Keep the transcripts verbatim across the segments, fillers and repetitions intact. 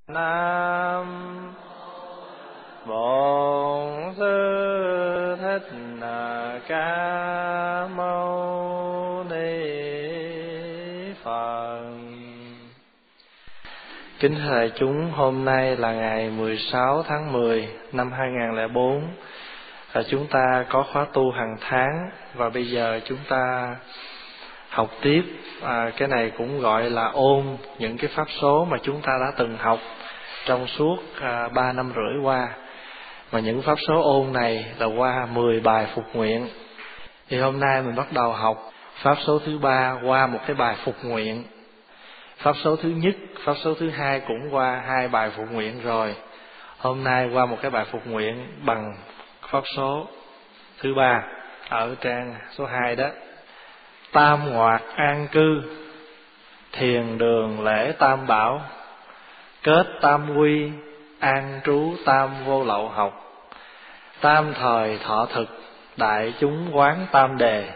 Nam Bổn Sư Thích Ca Mâu Ni Phật. Kính thưa đại chúng, hôm nay là ngày mười sáu tháng mười năm hai nghìn không trăm lẻ bốn. Và chúng ta có khóa tu hàng tháng, và bây giờ chúng ta học tiếp. À, cái này cũng gọi là ôn những cái pháp số mà chúng ta đã từng học trong suốt à, ba năm rưỡi qua. Mà những pháp số ôn này là qua mười bài phục nguyện. Thì hôm nay mình bắt đầu học pháp số thứ ba qua một cái bài phục nguyện. Pháp số thứ nhất, pháp số thứ hai cũng qua hai bài phục nguyện rồi. Hôm nay qua một cái bài phục nguyện bằng pháp số thứ ba ở trang số hai đó. Tam ngoạc an cư, thiền đường lễ tam bảo, kết tam quy, an trú tam vô lậu học, tam thời thọ thực, đại chúng quán tam đề,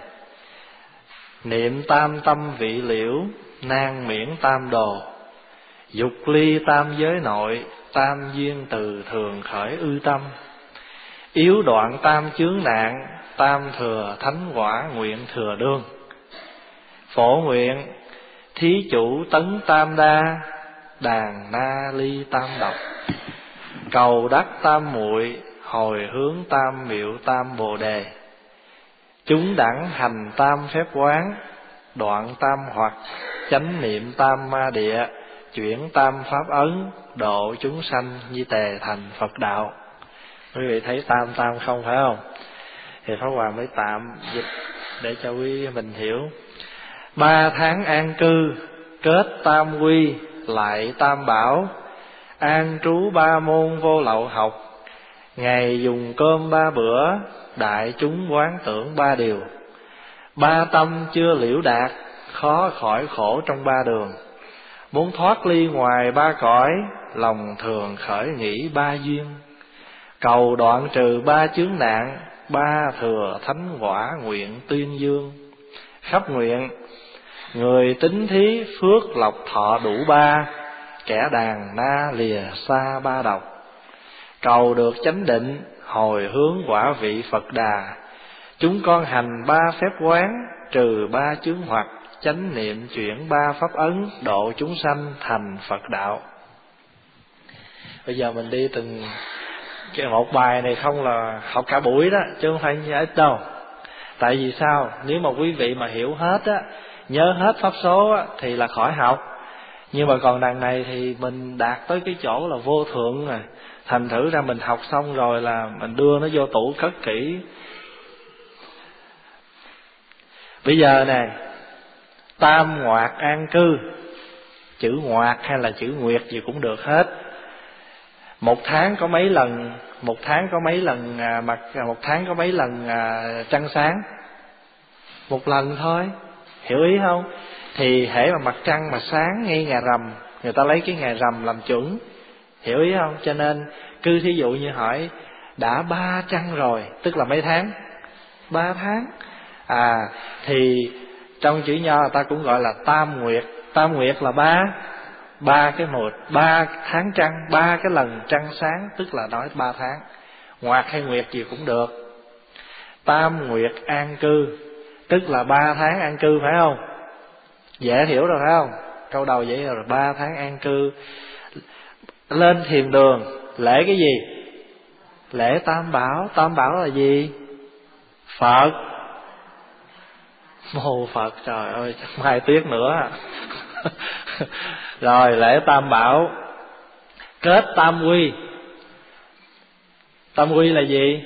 niệm tam tâm vị liễu, nan miễn tam đồ, dục ly tam giới nội, tam duyên từ thường khởi ư tâm, yếu đoạn tam chướng nạn, tam thừa thánh quả nguyện thừa đương. Phổ nguyện thí chủ tấn tam đa, đàn na ly tam độc, cầu đắc tam muội, hồi hướng tam miệu tam bồ đề, chúng đẳng hành tam phép quán, đoạn tam hoặc, chánh niệm tam ma địa, chuyển tam pháp ấn, độ chúng sanh như tề thành Phật đạo. Quý vị thấy tam tam không phải không? Thì Pháp Hòa mới tạm dịch để cho quý mình hiểu. Ba tháng an cư, kết tam quy, lại tam bảo, an trú ba môn vô lậu học, ngày dùng cơm ba bữa, đại chúng quán tưởng ba điều, ba tâm chưa liễu đạt, khó khỏi khổ trong ba đường, muốn thoát ly ngoài ba cõi, lòng thường khởi nghĩ ba duyên, cầu đoạn trừ ba chướng nạn, ba thừa thánh quả nguyện tuyên dương. Khắp nguyện người tín thí phước lộc thọ đủ ba, kẻ đàn na lìa xa ba độc, cầu được chánh định, hồi hướng quả vị Phật đà, chúng con hành ba phép quán, trừ ba chướng hoặc, chánh niệm chuyển ba pháp ấn, độ chúng sanh thành Phật đạo. Bây giờ mình đi từng cái một bài này không là học cả buổi đó, chứ không phải như ít đâu. Tại vì sao? Nếu mà quý vị mà hiểu hết á, nhớ hết pháp số á, thì là khỏi học. Nhưng mà còn đằng này thì mình đạt tới cái chỗ là vô thượng rồi, thành thử ra mình học xong rồi là mình đưa nó vô tủ cất kỹ. Bây giờ nè, tam ngoạc an cư, chữ ngoạc hay là chữ nguyệt gì cũng được hết. Một tháng có mấy lần, một tháng có mấy lần à, mặt một tháng có mấy lần à, trăng sáng? Một lần thôi, hiểu ý không? Thì hễ mà mặt trăng mà sáng ngay ngày rằm, người ta lấy cái ngày rằm làm chuẩn, hiểu ý không? Cho nên cứ thí dụ như hỏi đã ba trăng rồi, tức là mấy tháng? Ba tháng. À thì trong chữ nho người ta cũng gọi là tam nguyệt. Tam nguyệt là ba ba cái một ba tháng trăng, ba cái lần trăng sáng, tức là nói ba tháng. Ngoạc hay nguyệt gì cũng được. Tam nguyệt an cư, tức là ba tháng an cư, phải không? Dễ hiểu rồi phải không? Câu đầu dễ hiểu rồi. Ba tháng an cư, lên thiền đường lễ cái gì? Lễ tam bảo. Tam bảo là gì? Phật. Mô Phật, trời ơi, chắc mai tiếc nữa. Rồi lễ tam bảo, kết tam quy. Tam quy là gì?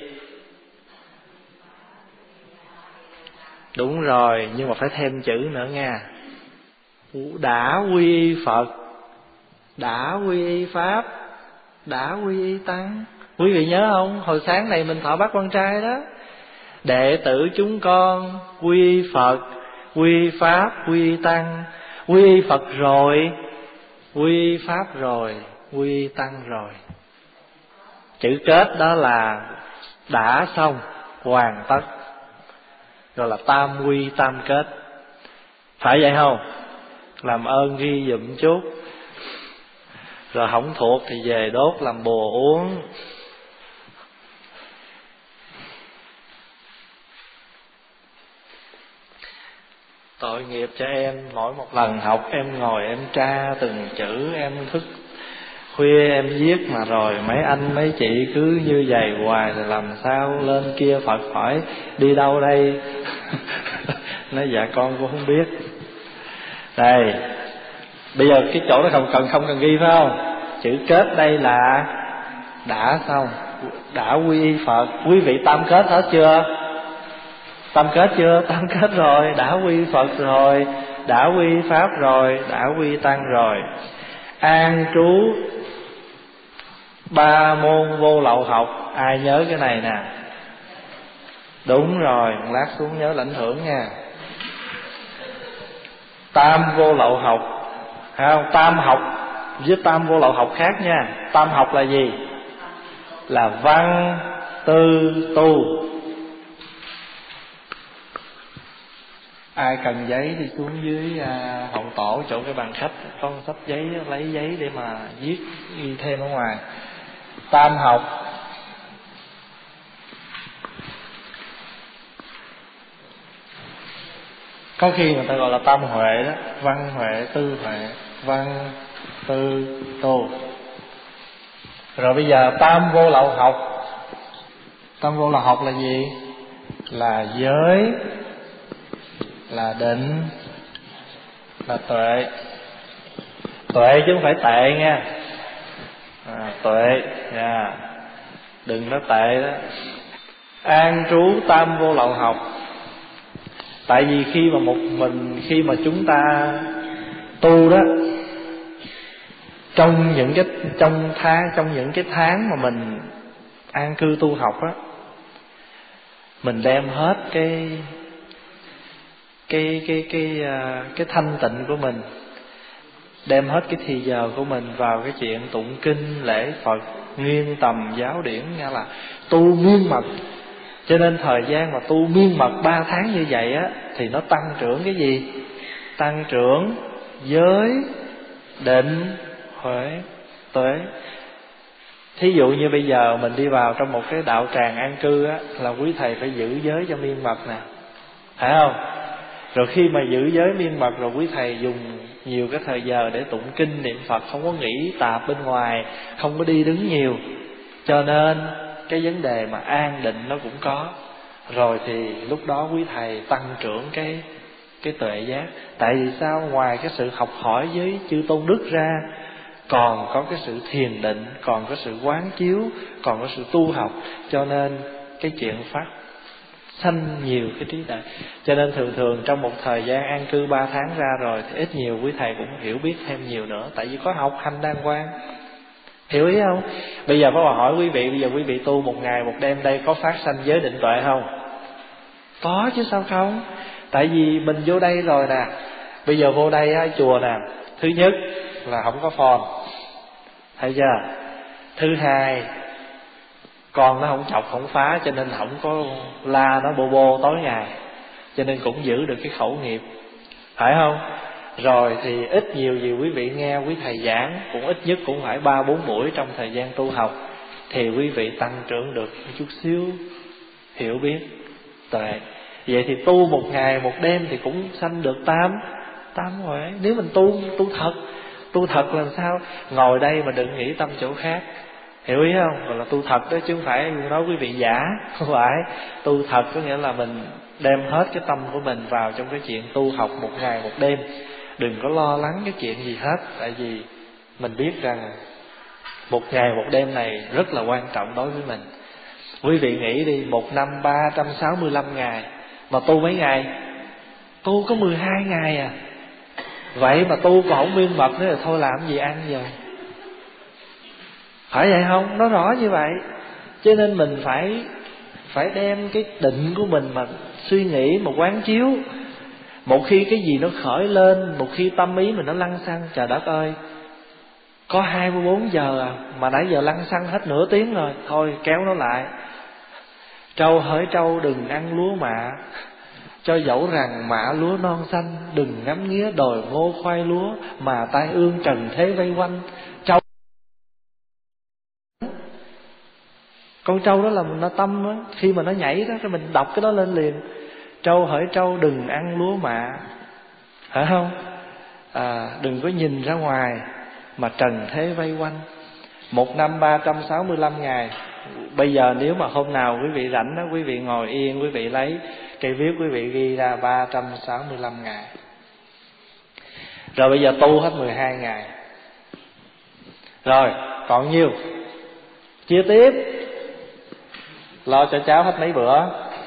Đúng rồi, nhưng mà phải thêm chữ nữa nha. Đã quy y Phật, đã quy y Pháp, đã quy y Tăng. Quý vị nhớ không? Hồi sáng này mình thọ bát quan trai đó. Đệ tử chúng con quy y Phật, quy y Pháp, quy y Tăng. Quy y Phật rồi, quy y Pháp rồi, quy y Tăng rồi. Chữ kết đó là đã xong, hoàn tất, gọi là tam quy tam kết. Phải vậy không? Làm ơn ghi dùm chút. Rồi không thuộc thì về đốt làm bùa uống. Tội nghiệp cho em, mỗi một lần học em ngồi em tra từng chữ, em thức khuya em viết, mà rồi mấy anh mấy chị cứ như vậy hoài rồi làm sao lên kia Phật hỏi đi đâu đây? Nói dạ con cũng không biết. Đây, bây giờ cái chỗ đó không cần không cần ghi phải không? Chữ kết đây là đã xong, đã quy y Phật. Quý vị tam kết hết chưa? Tam kết chưa? Tam kết rồi. Đã quy Phật rồi, đã quy Pháp rồi, đã quy Tăng rồi. An trú ba môn vô lậu học. Ai nhớ cái này nè? Đúng rồi, lát xuống nhớ lãnh thưởng nha. Tam vô lậu học, không? Tam học với tam vô lậu học khác nha. Tam học là gì? Là văn tư tu. Ai cần giấy thì xuống dưới à, hậu tổ chỗ cái bàn khách, con sách giấy lấy giấy để mà viết ghi thêm ở ngoài. Tam học có khi người ta gọi là tam huệ đó, văn huệ tư huệ, văn tư tu. Rồi bây giờ tam vô lậu học. Tam vô lậu học là gì? Là giới, là định, là tuệ. Tuệ chứ không phải tệ nha. À, tuệ nha, đừng nói tệ đó. An trú tam vô lậu học. Tại vì khi mà một mình khi mà chúng ta tu đó, trong những cái trong tháng trong những cái tháng mà mình an cư tu học á, mình đem hết cái cái cái cái cái, cái thanh tịnh của mình, đem hết cái thì giờ của mình vào cái chuyện tụng kinh lễ Phật, nghiêng tầm giáo điển, nghĩa là tu miên mật. Cho nên thời gian mà tu miên mật ba tháng như vậy á, thì nó tăng trưởng cái gì? Tăng trưởng giới, định, huệ, tuệ. Thí dụ như bây giờ mình đi vào trong một cái đạo tràng an cư á, là quý thầy phải giữ giới cho miên mật nè, phải không? Rồi khi mà giữ giới miên mật rồi, quý thầy dùng nhiều cái thời giờ để tụng kinh niệm Phật, không có nghĩ tạp bên ngoài, không có đi đứng nhiều. Cho nên cái vấn đề mà an định nó cũng có. Rồi thì lúc đó quý thầy tăng trưởng cái cái tuệ giác. Tại vì sao? Ngoài cái sự học hỏi với chư tôn đức ra, còn có cái sự thiền định, còn có sự quán chiếu, còn có sự tu học. Cho nên cái chuyện phát sanh nhiều cái trí tuệ. Cho nên thường thường trong một thời gian an cư ba tháng ra rồi, thì ít nhiều quý thầy cũng hiểu biết thêm nhiều nữa. Tại vì có học hành đàng hoàng. Hiểu ý không? Bây giờ có hỏi quý vị, bây giờ quý vị tu một ngày một đêm đây, có phát sanh giới định tuệ không? Có chứ sao không? Tại vì mình vô đây rồi nè. Bây giờ vô đây á, chùa nè, thứ nhất là không có phone, thấy chưa? Thứ hai, con nó không chọc không phá, cho nên không có la nó bô bô tối ngày, cho nên cũng giữ được cái khẩu nghiệp, phải không? Rồi thì ít nhiều gì quý vị nghe quý thầy giảng, cũng ít nhất cũng phải ba bốn buổi trong thời gian tu học, thì quý vị tăng trưởng được một chút xíu hiểu biết tuệ. Vậy thì tu một ngày một đêm thì cũng sanh được tam tam huệ. Nếu mình tu tu thật, tu thật làm sao? Ngồi đây mà đừng nghĩ tâm chỗ khác, hiểu ý không? Gọi là tu thật đó, chứ không phải nói quý vị giả, không phải. Tu thật có nghĩa là mình đem hết cái tâm của mình vào trong cái chuyện tu học một ngày một đêm. Đừng có lo lắng cái chuyện gì hết. Tại vì mình biết rằng một ngày một đêm này rất là quan trọng đối với mình. Quý vị nghĩ đi, một năm ba trăm sáu mươi lăm ngày, mà tu mấy ngày? Tu có mười hai ngày à. Vậy mà tu còn không miên mật nữa, là thôi làm gì ăn giờ? Phải vậy không? Nó rõ như vậy. Cho nên mình phải Phải đem cái định của mình mà suy nghĩ, mà quán chiếu. Một khi cái gì nó khởi lên, một khi tâm ý mình nó lăn xăng, trời đất ơi, có hai mươi bốn giờ à, mà nãy giờ lăn xăng hết nửa tiếng rồi, thôi kéo nó lại. Trâu hỡi trâu đừng ăn lúa mạ, cho dẫu rằng mạ lúa non xanh, đừng ngắm nghía đồi ngô khoai lúa, mà tai ương trần thế vây quanh. Trâu Con trâu đó là nó tâm á, khi mà nó nhảy đó rồi mình đọc cái đó lên liền. Trâu hỡi trâu đừng ăn lúa mạ, phải không? À, đừng có nhìn ra ngoài mà trần thế vây quanh. Một năm ba trăm sáu mươi lăm ngày. Bây giờ nếu mà hôm nào quý vị rảnh đó, quý vị ngồi yên, quý vị lấy cây viết, quý vị ghi ra ba trăm sáu mươi lăm ngày. Rồi bây giờ tu hết mười hai ngày. Rồi còn nhiêu? Chia tiếp. Lo cho cháu hết mấy bữa,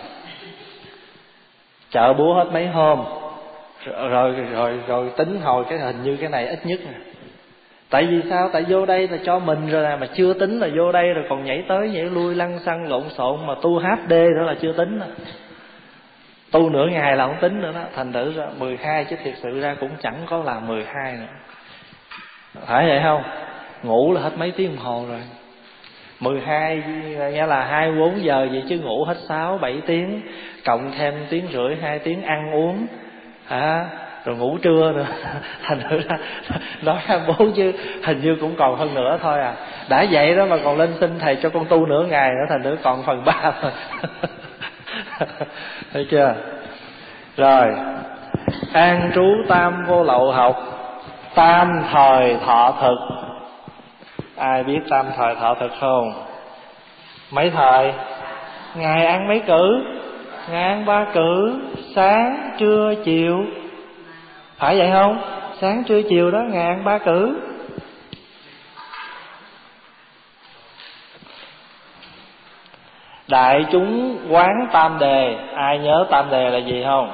chợ búa hết mấy hôm. Rồi rồi rồi, rồi tính hồi cái hình như cái này ít nhất nè. Tại vì sao? Tại vô đây là cho mình rồi nè, mà chưa tính là vô đây rồi còn nhảy tới nhảy lui lăn xăng lộn xộn, mà tu hát đê nữa là chưa tính nè. Tu nửa ngày là không tính nữa đó. Thành thử ra mười hai chứ thiệt sự ra cũng chẳng có là mười hai nữa. Phải vậy không? Ngủ là hết mấy tiếng đồng hồ rồi. Mười hai nghĩa là hai mươi bốn giờ vậy, chứ ngủ hết sáu bảy tiếng, cộng thêm tiếng rưỡi hai tiếng ăn uống hả, rồi ngủ trưa nữa. Thành thử ra nói hai mươi bốn chứ hình như cũng còn hơn nữa thôi à. Đã vậy đó mà còn lên xin thầy cho con tu nửa ngày nữa, thành thử còn phần ba thôi. Thấy chưa? Rồi, an trú tam vô lậu học, tam thời thọ thực. Ai biết tam thời thọ thực không? Mấy thời? Ngày ăn mấy cử? Ngày ăn ba cử, sáng, trưa, chiều. Phải vậy không? Sáng, trưa, chiều đó, ngày ăn ba cử. Đại chúng quán tam đề. Ai nhớ tam đề là gì không?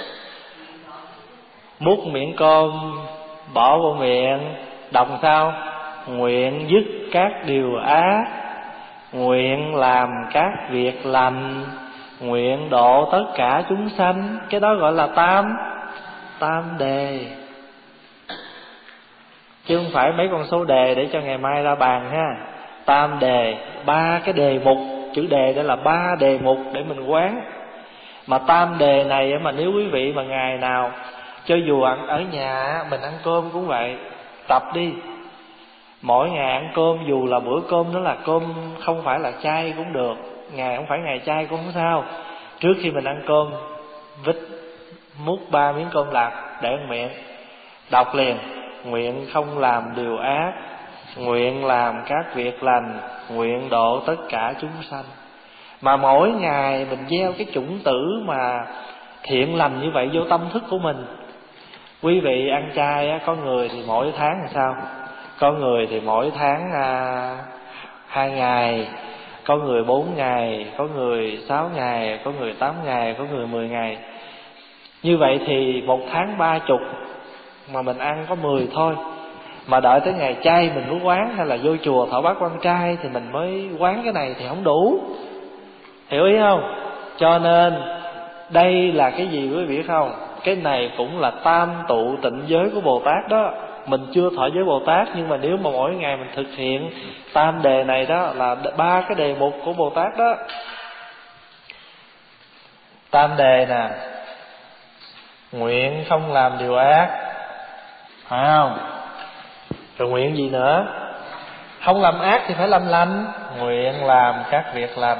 Múc miệng cơm, bỏ vô miệng, đọc sao? Nguyện dứt các điều ác, nguyện làm các việc lành, nguyện độ tất cả chúng sanh. Cái đó gọi là tam Tam đề. Chứ không phải mấy con số đề để cho ngày mai ra bàn ha. Tam đề, ba cái đề mục. Chữ đề đó là ba đề mục để mình quán. Mà tam đề này mà nếu quý vị mà ngày nào, cho dù ăn ở nhà mình ăn cơm cũng vậy, tập đi. Mỗi ngày ăn cơm, dù là bữa cơm đó là cơm không phải là chay cũng được, ngày không phải ngày chay cũng không sao. Trước khi mình ăn cơm, vít múc ba miếng cơm lạc để ăn miệng, đọc liền: nguyện không làm điều ác, nguyện làm các việc lành, nguyện độ tất cả chúng sanh. Mà mỗi ngày mình gieo cái chủng tử mà thiện lành như vậy vô tâm thức của mình. Quý vị ăn chay á, có người thì mỗi tháng làm sao? Có người thì mỗi tháng à, hai ngày, có người bốn ngày, có người sáu ngày, có người tám ngày, có người mười ngày. Như vậy thì một tháng ba chục, mà mình ăn có mười thôi. Mà đợi tới ngày chay mình mới quán, hay là vô chùa thọ bát quan trai thì mình mới quán cái này thì không đủ. Hiểu ý không? Cho nên đây là cái gì quý vị biết không? Cái này cũng là tam tụ tịnh giới của Bồ Tát đó. Mình chưa thọ giới Bồ Tát, nhưng mà nếu mà mỗi ngày mình thực hiện tam đề này đó, là ba cái đề mục của Bồ Tát đó. Tam đề nè: nguyện không làm điều ác, phải không? Rồi nguyện gì nữa? Không làm ác thì phải làm lành, nguyện làm các việc lành.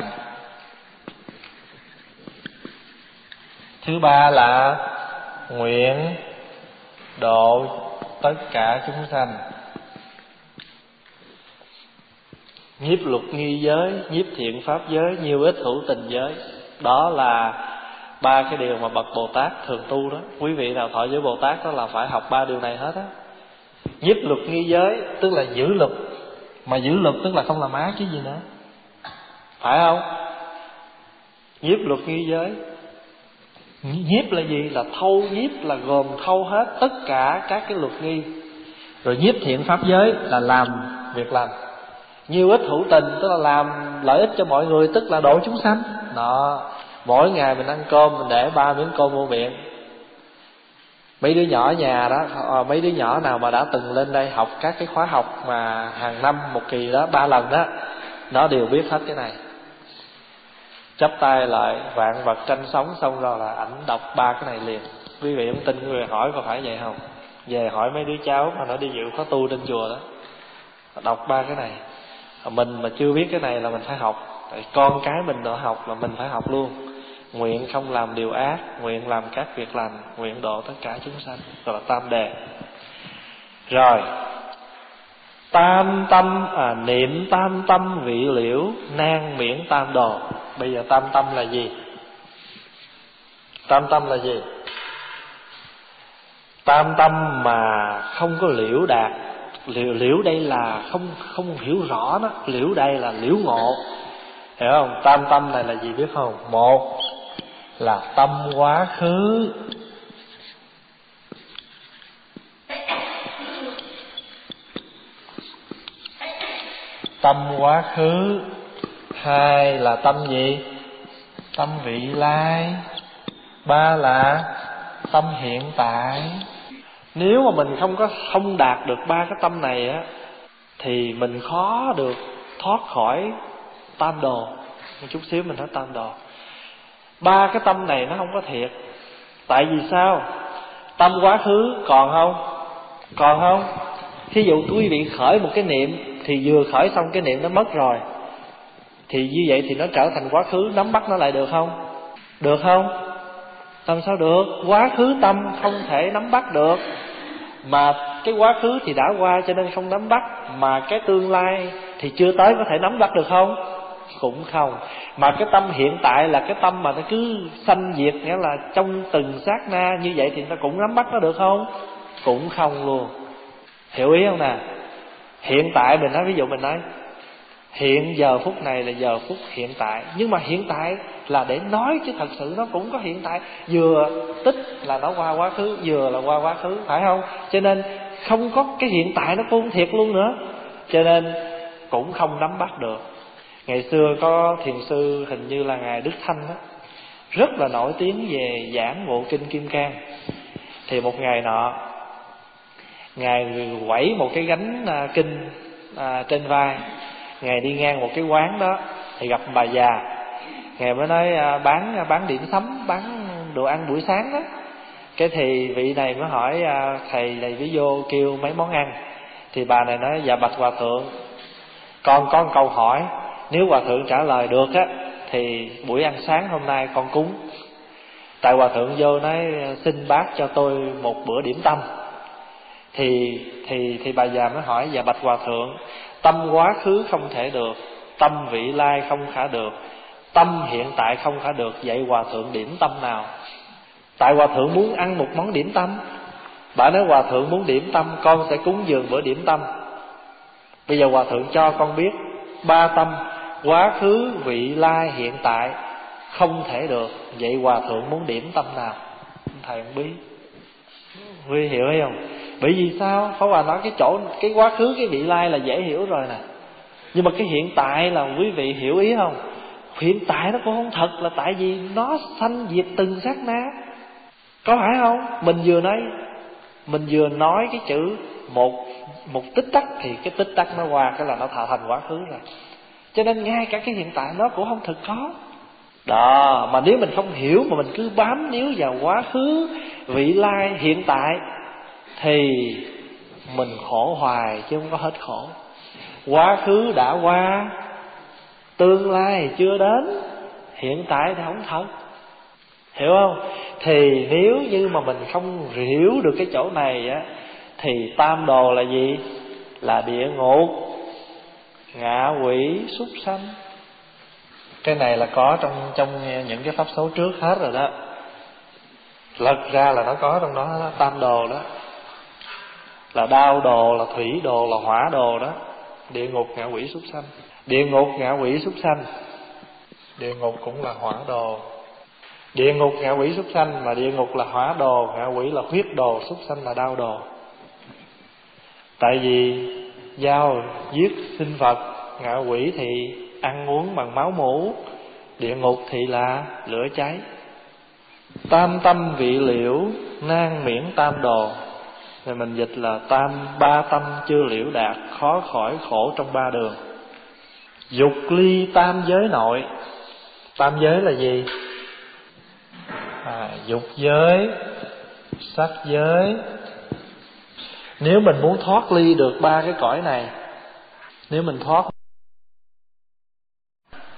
Thứ ba là nguyện độ tất cả chúng sanh. Nhiếp luật nghi giới, nhiếp thiện pháp giới, nhiêu ích hữu tình giới. Đó là ba cái điều mà bậc Bồ Tát thường tu đó. Quý vị nào thọ giới Bồ Tát đó là phải học ba điều này hết á. Nhiếp luật nghi giới tức là giữ luật. Mà giữ luật tức là không làm ác chứ gì nữa, phải không? Nhiếp luật nghi giới. Nhiếp là gì? Là thâu nhiếp, là gồm thâu hết tất cả các cái luật nghi. Rồi nhiếp thiện pháp giới là làm việc lành. Nhiêu ích hữu tình tức là làm lợi ích cho mọi người, tức là độ chúng sanh. Đó, mỗi ngày mình ăn cơm mình để ba miếng cơm vô miệng. Mấy đứa nhỏ nhà đó, mấy đứa nhỏ nào mà đã từng lên đây học các cái khóa học mà hàng năm một kỳ đó ba lần đó, nó đều biết hết cái này. Chắp tay lại, vạn vật tranh sống, xong rồi là ảnh đọc ba cái này liền. Quý vị không tin, quý vị hỏi có phải vậy không? Về hỏi mấy đứa cháu mà nó đi dự khóa tu trên chùa đó, đọc ba cái này. Mình mà chưa biết cái này là mình phải học. Con cái mình độ học là mình phải học luôn. Nguyện không làm điều ác, nguyện làm các việc lành, nguyện độ tất cả chúng sanh, gọi là tam đề. Rồi tam tâm à, niệm tam tâm vị liễu, nan miễn tam đồ. Bây giờ tam tâm là gì? Tam tâm là gì? Tam tâm mà không có liễu đạt. Liễu, liễu đây là không không hiểu rõ đó. Liễu đây là liễu ngộ, hiểu không? Tam tâm này là gì biết không? Một là tâm quá khứ, tâm quá khứ. Hai là tâm gì? Tâm vị lai. Ba là tâm hiện tại. Nếu mà mình không có không đạt được ba cái tâm này á, thì mình khó được thoát khỏi tam đồ. Một chút xíu mình nói tam đồ. Ba cái tâm này nó không có thiệt. Tại vì sao? Tâm quá khứ còn không? Còn không? Thí dụ quý vị khởi một cái niệm, thì vừa khởi xong cái niệm nó mất rồi, thì như vậy thì nó trở thành quá khứ. Nắm bắt nó lại được không? Được không? Làm sao được? Quá khứ tâm không thể nắm bắt được. Mà cái quá khứ thì đã qua cho nên không nắm bắt. Mà cái tương lai thì chưa tới, có thể nắm bắt được không? Cũng không. Mà cái tâm hiện tại là cái tâm mà nó cứ sanh diệt, nghĩa là trong từng sát na như vậy, thì nó cũng nắm bắt nó được không? Cũng không luôn. Hiểu ý không nè? Hiện tại mình nói, ví dụ mình nói hiện giờ phút này là giờ phút hiện tại. Nhưng mà hiện tại là để nói, chứ thật sự nó cũng có hiện tại. Vừa tích là nó qua quá khứ, vừa là qua quá khứ, phải không? Cho nên không có cái hiện tại nó cũng thiệt luôn nữa. Cho nên cũng không nắm bắt được. Ngày xưa có thiền sư, hình như là Ngài Đức Thanh đó, rất là nổi tiếng về giảng ngộ kinh Kim Cang. Thì một ngày nọ, Ngài quẩy một cái gánh à, kinh à, trên vai. Ngài đi ngang một cái quán đó, thì gặp bà già. Ngài mới nói à, bán bán điểm sắm, bán đồ ăn buổi sáng đó. Cái thì vị này mới hỏi à, thầy này với vô kêu mấy món ăn. Thì bà này nói: dạ bạch hòa thượng, con có một câu hỏi, nếu hòa thượng trả lời được á thì buổi ăn sáng hôm nay con cúng. Tại hòa thượng vô nói: xin bác cho tôi một bữa điểm tâm. Thì thì thì bà già mới hỏi: dạ bạch hòa thượng, tâm quá khứ không thể được, tâm vị lai không khả được, tâm hiện tại không khả được, vậy hòa thượng điểm tâm nào? Tại hòa thượng muốn ăn một món điểm tâm. Bà nói: hòa thượng muốn điểm tâm, con sẽ cúng dường bữa điểm tâm. Bây giờ hòa thượng cho con biết ba tâm quá khứ, vị lai, hiện tại không thể được, vậy hòa thượng muốn điểm tâm nào? Thầy không biết. Quý hiểu hay không? Bởi vì sao? Pháp Hòa nói cái chỗ, cái quá khứ, cái vị lai là dễ hiểu rồi nè. Nhưng mà cái hiện tại là quý vị hiểu ý không? Hiện tại nó cũng không thật, là tại vì nó sanh diệt từng sát na. Có phải không? Mình vừa nói Mình vừa nói cái chữ một một tích tắc, thì cái tích tắc nó qua cái là nó thả thành quá khứ rồi. Cho nên ngay cả cái hiện tại nó cũng không thực có. Đó, mà nếu mình không hiểu mà mình cứ bám níu vào quá khứ, vị lai, hiện tại, thì mình khổ hoài chứ không có hết khổ. Quá khứ đã qua, tương lai chưa đến, hiện tại thì không thật. Hiểu không? Thì nếu như mà mình không hiểu được cái chỗ này á, thì tam đồ là gì? Là địa ngục, ngạ quỷ, súc sanh. Cái này là có trong trong những cái pháp số trước hết rồi đó. Lật ra là nó có trong đó, đó tam đồ đó. Là đao đồ, là thủy đồ, là hỏa đồ đó. Địa ngục, ngạ quỷ, súc sanh. Địa ngục, ngạ quỷ, súc sanh. Địa ngục cũng là hỏa đồ. Địa ngục, ngạ quỷ, súc sanh. Mà địa ngục là hỏa đồ, ngạ quỷ là huyết đồ, súc sanh là đao đồ. Tại vì dao giết sinh vật, ngạ quỷ thì ăn uống bằng máu mủ, địa ngục thì là lửa cháy. Tam tâm vị liễu, nan miễn tam đồ. Rồi mình dịch là tam ba tâm chưa liễu đạt, khó khỏi khổ trong ba đường. Dục ly tam giới nội. Tam giới là gì? À, dục giới, sắc giới. Nếu mình muốn thoát ly được ba cái cõi này, nếu mình thoát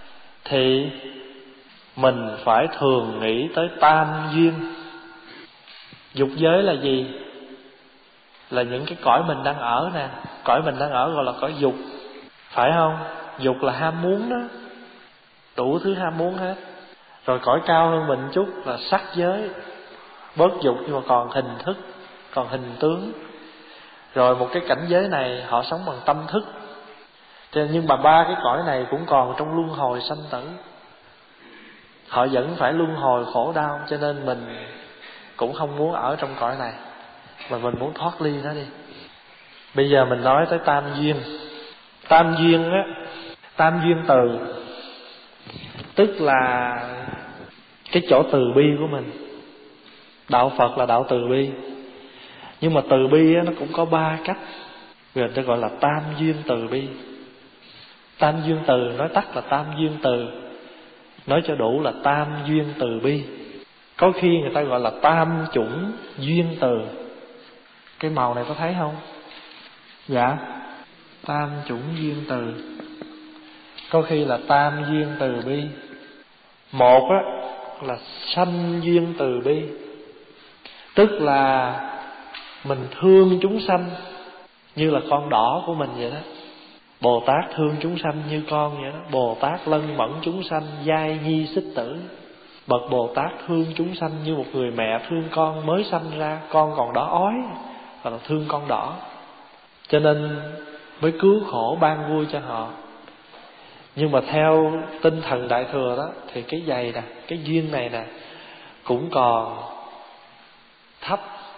thì mình phải thường nghĩ tới tam duyên. Dục giới là gì? Là những cái cõi mình đang ở nè. Cõi mình đang ở gọi là cõi dục, phải không? Dục là ham muốn đó, đủ thứ ham muốn hết. Rồi cõi cao hơn mình chút là sắc giới, bớt dục nhưng mà còn hình thức, còn hình tướng. Rồi một cái cảnh giới này họ sống bằng tâm thức. Nhưng mà ba cái cõi này cũng còn trong luân hồi sanh tử, họ vẫn phải luân hồi khổ đau. Cho nên mình cũng không muốn ở trong cõi này, mà mình muốn thoát ly nó đi. Bây giờ mình nói tới tam duyên. Tam duyên á, tam duyên từ, tức là cái chỗ từ bi của mình. Đạo Phật là đạo từ bi, nhưng mà từ bi á, nó cũng có ba cách. Người ta gọi là tam duyên từ bi. Tam duyên từ nói tắt là tam duyên từ, nói cho đủ là tam duyên từ bi. Có khi người ta gọi là tam chủng duyên từ. Cái màu này có thấy không? Dạ, tam chủng duyên từ. Có khi là tam duyên từ bi. Một á là sanh duyên từ bi, tức là mình thương chúng sanh như là con đỏ của mình vậy đó. Bồ Tát thương chúng sanh như con vậy đó. Bồ Tát lân mẫn chúng sanh, giai nhi xích tử. Bậc Bồ Tát thương chúng sanh như một người mẹ thương con mới sanh ra, con còn đỏ ói, hoặc là thương con đỏ, cho nên mới cứu khổ ban vui cho họ. Nhưng mà theo tinh thần Đại Thừa đó, thì cái giày nè, cái duyên này nè cũng còn thấp.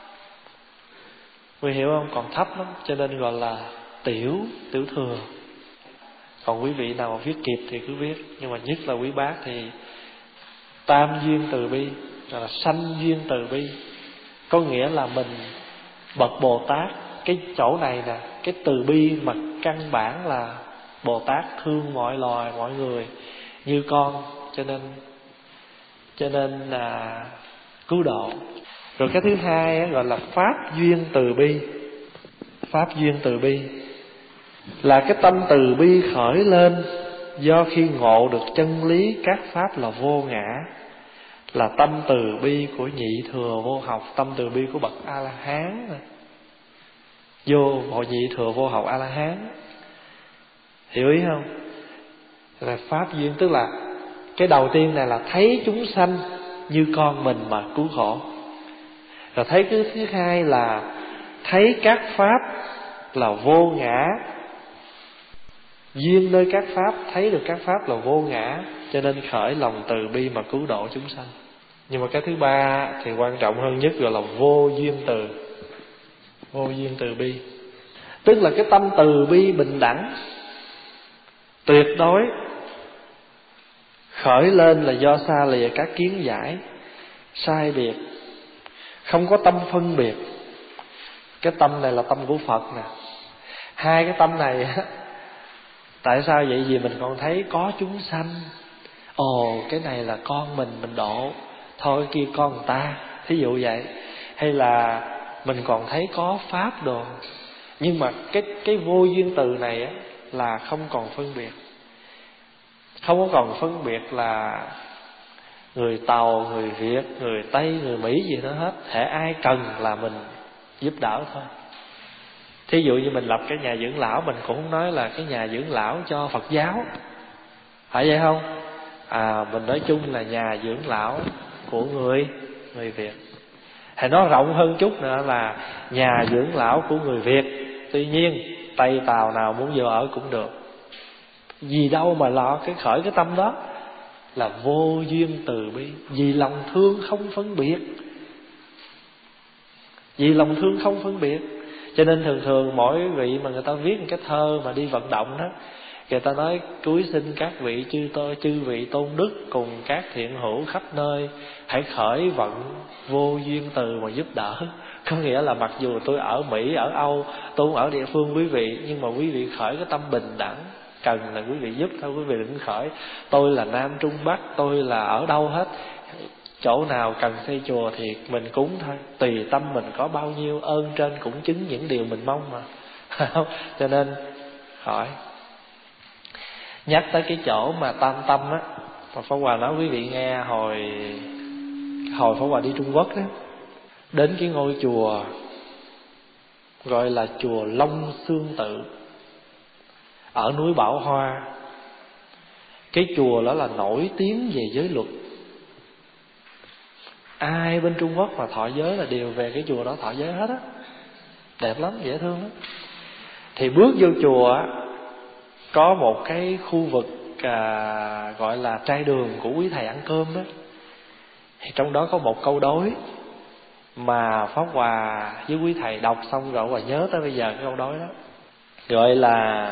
Quý hiểu không? Còn thấp lắm, cho nên gọi là tiểu, tiểu thừa. Còn quý vị nào mà viết kịp thì cứ viết. Nhưng mà nhất là quý bác thì tam duyên từ bi, gọi là sanh duyên từ bi. Có nghĩa là mình bậc Bồ Tát, cái chỗ này nè, cái từ bi mà căn bản là Bồ Tát thương mọi loài, mọi người như con, cho nên cho nên là cứu độ. Rồi cái thứ hai á, gọi là pháp duyên từ bi. Pháp duyên từ bi là cái tâm từ bi khởi lên do khi ngộ được chân lý các pháp là vô ngã, là tâm từ bi của nhị thừa vô học, tâm từ bi của bậc A La Hán. Vô hội nhị thừa vô học A La Hán, hiểu ý không? Là pháp duyên, tức là cái đầu tiên này là thấy chúng sanh như con mình mà cứu khổ. Rồi thấy cái thứ hai là thấy các pháp là vô ngã, duyên nơi các pháp, thấy được các pháp là vô ngã, cho nên khởi lòng từ bi mà cứu độ chúng sanh. Nhưng mà cái thứ ba thì quan trọng hơn nhất, gọi là vô duyên từ. Vô duyên từ bi, tức là cái tâm từ bi bình đẳng tuyệt đối, khởi lên là do xa lìa các kiến giải sai biệt, không có tâm phân biệt. Cái tâm này là tâm của Phật nè. Hai cái tâm này tại sao vậy? Vì mình còn thấy có chúng sanh, ồ cái này là con mình, mình độ, thôi kia con người ta, thí dụ vậy. Hay là mình còn thấy có pháp đồ. Nhưng mà cái cái vô duyên từ này á, là không còn phân biệt. Không có còn phân biệt là người Tàu, người Việt, người Tây, người Mỹ gì đó hết. Hễ ai cần là mình giúp đỡ thôi. Thí dụ như mình lập cái nhà dưỡng lão, mình cũng không nói là cái nhà dưỡng lão cho Phật giáo, phải vậy không? À, mình nói chung là nhà dưỡng lão của người người Việt. Hay nói rộng hơn chút nữa là nhà dưỡng lão của người Việt. Tuy nhiên Tây Tàu nào muốn vô ở cũng được. Vì đâu mà lo cái khởi cái tâm đó là vô duyên từ bi. Vì lòng thương không phân biệt. Vì lòng thương không phân biệt. Cho nên thường thường mỗi vị mà người ta viết một cái thơ mà đi vận động đó, người ta nói cúi xin các vị chư tôi chư vị tôn đức cùng các thiện hữu khắp nơi hãy khởi vận vô duyên từ mà giúp đỡ. Có nghĩa là mặc dù tôi ở Mỹ, ở Âu, tôi không ở địa phương quý vị, nhưng mà quý vị khởi cái tâm bình đẳng, cần là quý vị giúp thôi, quý vị đừng khởi tôi là Nam Trung Bắc, tôi là ở đâu hết. Chỗ nào cần xây chùa thì mình cúng thôi, tùy tâm mình có bao nhiêu, ơn trên cũng chứng những điều mình mong mà. Cho nên khỏi. Nhắc tới cái chỗ mà tam tâm á, Pháp Hòa nói quý vị nghe, hồi hồi Pháp Hòa đi Trung Quốc đó, đến cái ngôi chùa gọi là chùa Long Xương Tự ở núi Bảo Hoa. Cái chùa đó là nổi tiếng về giới luật. Ai bên Trung Quốc mà thọ giới là đều về cái chùa đó thọ giới hết á. Đẹp lắm, dễ thương lắm. Thì bước vô chùa có một cái khu vực à, gọi là trai đường của quý thầy ăn cơm đó. Thì trong đó có một câu đối mà Pháp Hòa với quý thầy đọc xong rồi và nhớ tới bây giờ cái câu đối đó. Gọi là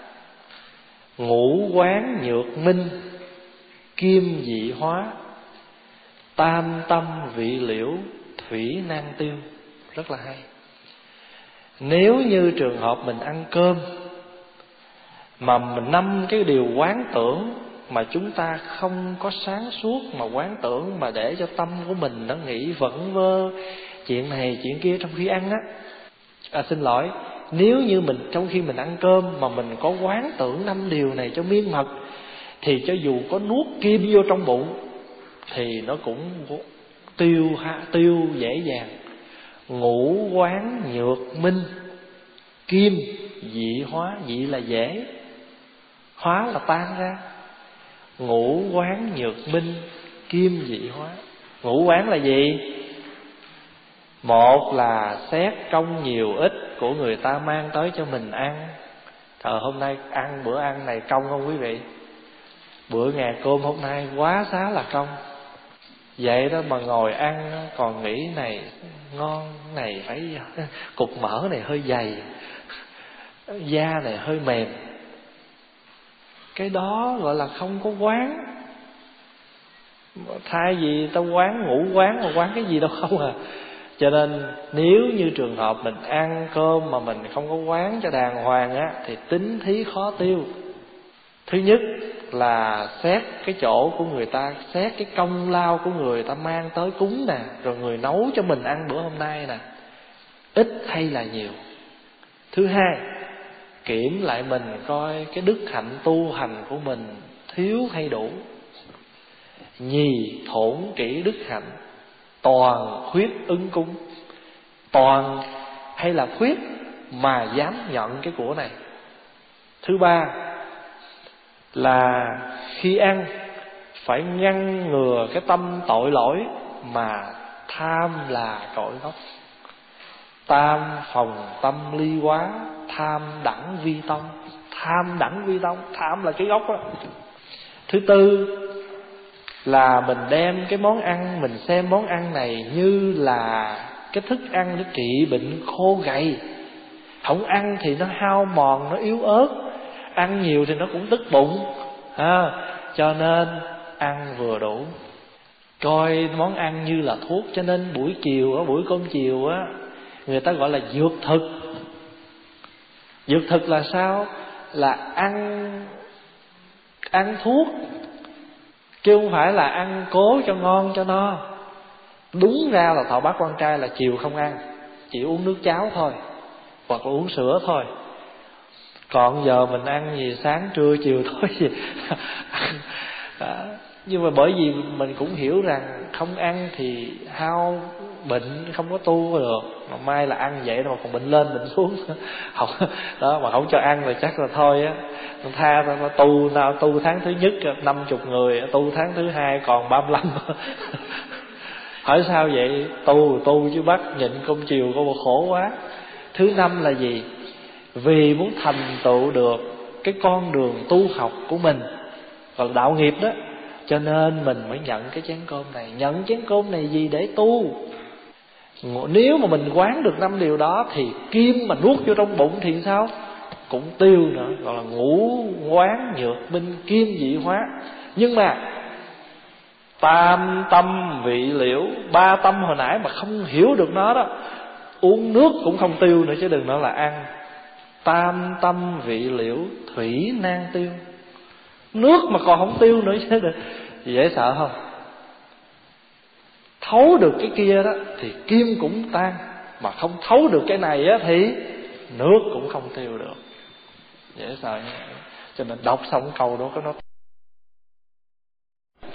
ngũ quán nhược minh, kim dị hóa, tam tâm vị liễu, thủy nan tiêu. Rất là hay. Nếu như trường hợp mình ăn cơm mà mình năm cái điều quán tưởng mà chúng ta không có sáng suốt mà quán tưởng, mà để cho tâm của mình nó nghĩ vẩn vơ chuyện này chuyện kia trong khi ăn á. À, xin lỗi, nếu như mình trong khi mình ăn cơm mà mình có quán tưởng năm điều này cho miên mật, thì cho dù có nuốt kim vô trong bụng thì nó cũng tiêu tiêu dễ dàng. Ngũ quán nhược minh, kim dị hóa. Dị là dễ, hóa là tan ra. Ngũ quán nhược minh, kim dị hóa. Ngũ quán là gì? Một là xét công nhiều ít của người ta mang tới cho mình ăn. Trời, hôm nay ăn bữa ăn này công không quý vị? Bữa ngà cơm hôm nay quá xá là công. Vậy đó mà ngồi ăn còn nghĩ này ngon, này phải cục mỡ này hơi dày, da này hơi mềm. Cái đó gọi là không có quán. Thay vì tao quán ngủ quán mà quán cái gì đâu không à. Cho nên nếu như trường hợp mình ăn cơm mà mình không có quán cho đàng hoàng á, thì tính thí khó tiêu. Thứ nhất là xét cái chỗ của người ta, xét cái công lao của người ta mang tới cúng nè, rồi người nấu cho mình ăn bữa hôm nay nè, ít hay là nhiều. Thứ hai, kiểm lại mình coi cái đức hạnh tu hành của mình thiếu hay đủ. Nhì, thổn kỹ đức hạnh, toàn khuyết ứng cúng. Toàn hay là khuyết mà dám nhận cái của này. Thứ ba là khi ăn phải ngăn ngừa cái tâm tội lỗi mà tham là cội gốc. Tam phòng tâm ly quá, tham đẳng vi tông. Tham đẳng vi tông, tham là cái gốc đó. Thứ tư là mình đem cái món ăn, mình xem món ăn này như là cái thức ăn để trị bệnh khô gầy. Không ăn thì nó hao mòn, nó yếu ớt. Ăn nhiều thì nó cũng tức bụng à, cho nên ăn vừa đủ. Coi món ăn như là thuốc. Cho nên buổi chiều, ở buổi cơm chiều á, người ta gọi là dược thực. Dược thực là sao? Là ăn ăn thuốc, chứ không phải là ăn cố cho ngon cho no. Đúng ra là thọ bác quan trai là chiều không ăn, chỉ uống nước cháo thôi, hoặc là uống sữa thôi. Còn giờ mình ăn gì sáng trưa chiều tối gì à, nhưng mà bởi vì mình cũng hiểu rằng không ăn thì hao bệnh, không có tu được. Mà mai là ăn vậy mà còn bệnh lên bệnh xuống không, đó mà không cho ăn rồi chắc là thôi á. Tha ta tu nào tu tháng thứ nhất năm chục người, tu tháng thứ hai còn ba mươi lăm. Hỏi sao vậy? Tu tu chứ bắt nhịn cơm chiều có một khổ quá. Thứ năm là gì? Vì muốn thành tựu được cái con đường tu học của mình, gọi là đạo nghiệp đó, cho nên mình mới nhận cái chén cơm này. Nhận chén cơm này gì? Để tu. Nếu mà mình quán được năm điều đó thì kim mà nuốt vô trong bụng thì sao? Cũng tiêu nữa. Gọi là ngũ quán nhược minh, kim dị hóa. Nhưng mà tam tâm vị liễu, ba tâm hồi nãy mà không hiểu được nó đó, uống nước cũng không tiêu nữa chứ đừng nói là ăn. Tam tâm vị liễu, thủy nan tiêu. Nước mà còn không tiêu nữa chứ đừng. Dễ sợ không? Thấu được cái kia đó thì kim cũng tan, mà không thấu được cái này á thì nước cũng không tiêu được. Dễ sợ như vậy. Cho nên đọc xong câu đó có nó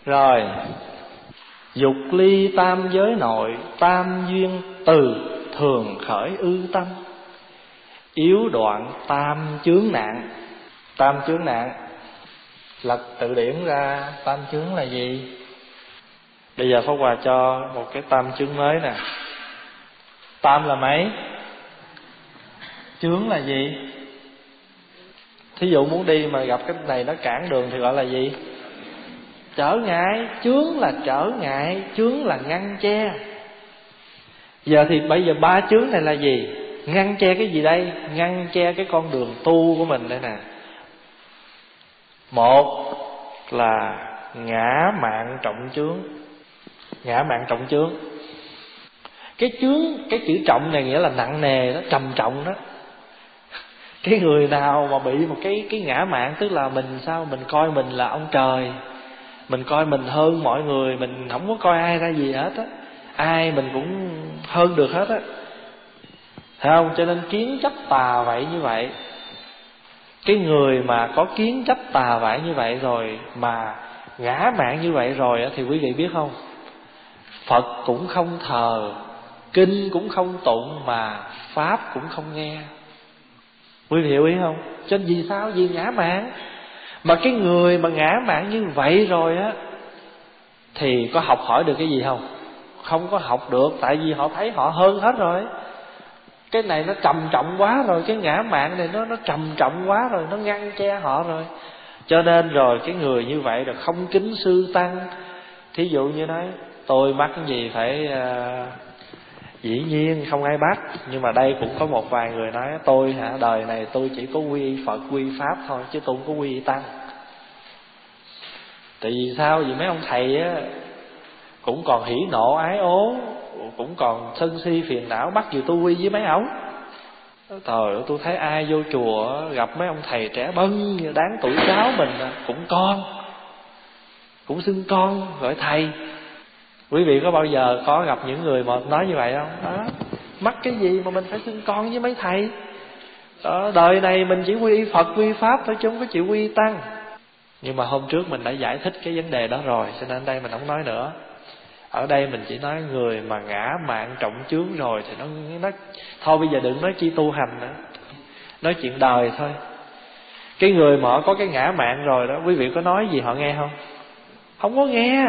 Rồi, dục ly tam giới nội, tam duyên từ thường khởi ư tâm, yếu đoạn tam chướng nạn. Tam chướng nạn, lật từ điển ra tam chướng là gì? Bây giờ Pháp Hòa cho một cái tam chướng mới nè. Tam là mấy? Chướng là gì? Thí dụ muốn đi mà gặp cái này nó cản đường thì gọi là gì? Trở ngại. Chướng là trở ngại, chướng là ngăn che. Giờ thì bây giờ ba chướng này là gì? Ngăn che cái gì đây? Ngăn che cái con đường tu của mình đây nè. Một là ngã mạn trọng chướng. Ngã mạn trọng chướng, cái chướng, cái chữ trọng này nghĩa là nặng nề đó, trầm trọng đó. Cái người nào mà bị một cái cái ngã mạn, tức là mình sao? Mình coi mình là ông trời, mình coi mình hơn mọi người, mình không có coi ai ra gì hết á, ai mình cũng hơn được hết á, thấy không? Cho nên kiến chấp tà vậy như vậy. Cái người mà có kiến chấp tà vậy như vậy rồi, mà ngã mạn như vậy rồi á, thì quý vị biết không? Phật cũng không thờ, kinh cũng không tụng, mà pháp cũng không nghe. Quý vị hiểu ý không? Cho nên vì sao? Vì ngã mạn. Mà cái người mà ngã mạn như vậy rồi á, thì có học hỏi được cái gì không? Không có học được. Tại vì họ thấy họ hơn hết rồi. Cái này nó trầm trọng quá rồi, cái ngã mạn này nó nó trầm trọng quá rồi, nó ngăn che họ rồi. Cho nên rồi cái người như vậy rồi không kính sư tăng. Thí dụ như nói tôi mắc cái gì phải uh, dĩ nhiên không ai bắt. Nhưng mà đây cũng có một vài người nói tôi hả, đời này tôi chỉ có quy Phật quy Pháp thôi, chứ tôi không có quy Tăng. Tại vì sao? Vì mấy ông thầy á cũng còn hỉ nộ ái ố, cũng còn sân si phiền não, bắt gì tôi quy với mấy ổng. Trời ơi, tôi thấy ai vô chùa gặp mấy ông thầy trẻ bân đáng tuổi cháu mình cũng con, cũng xưng con gọi thầy. Quý vị có bao giờ có gặp những người mà nói như vậy không? Đó, mắc cái gì mà mình phải xưng con với mấy thầy? Đó, đời này mình chỉ quy Phật quy Pháp thôi, chứ không có chịu quy Tăng. Nhưng mà hôm trước mình đã giải thích cái vấn đề đó rồi, cho nên đây mình không nói nữa. Ở đây mình chỉ nói người mà ngã mạn trọng chướng rồi thì nó, nó thôi bây giờ đừng nói chi tu hành nữa, nói chuyện đời thôi. Cái người mà họ có cái ngã mạn rồi đó, quý vị có nói gì họ nghe không? Không có nghe.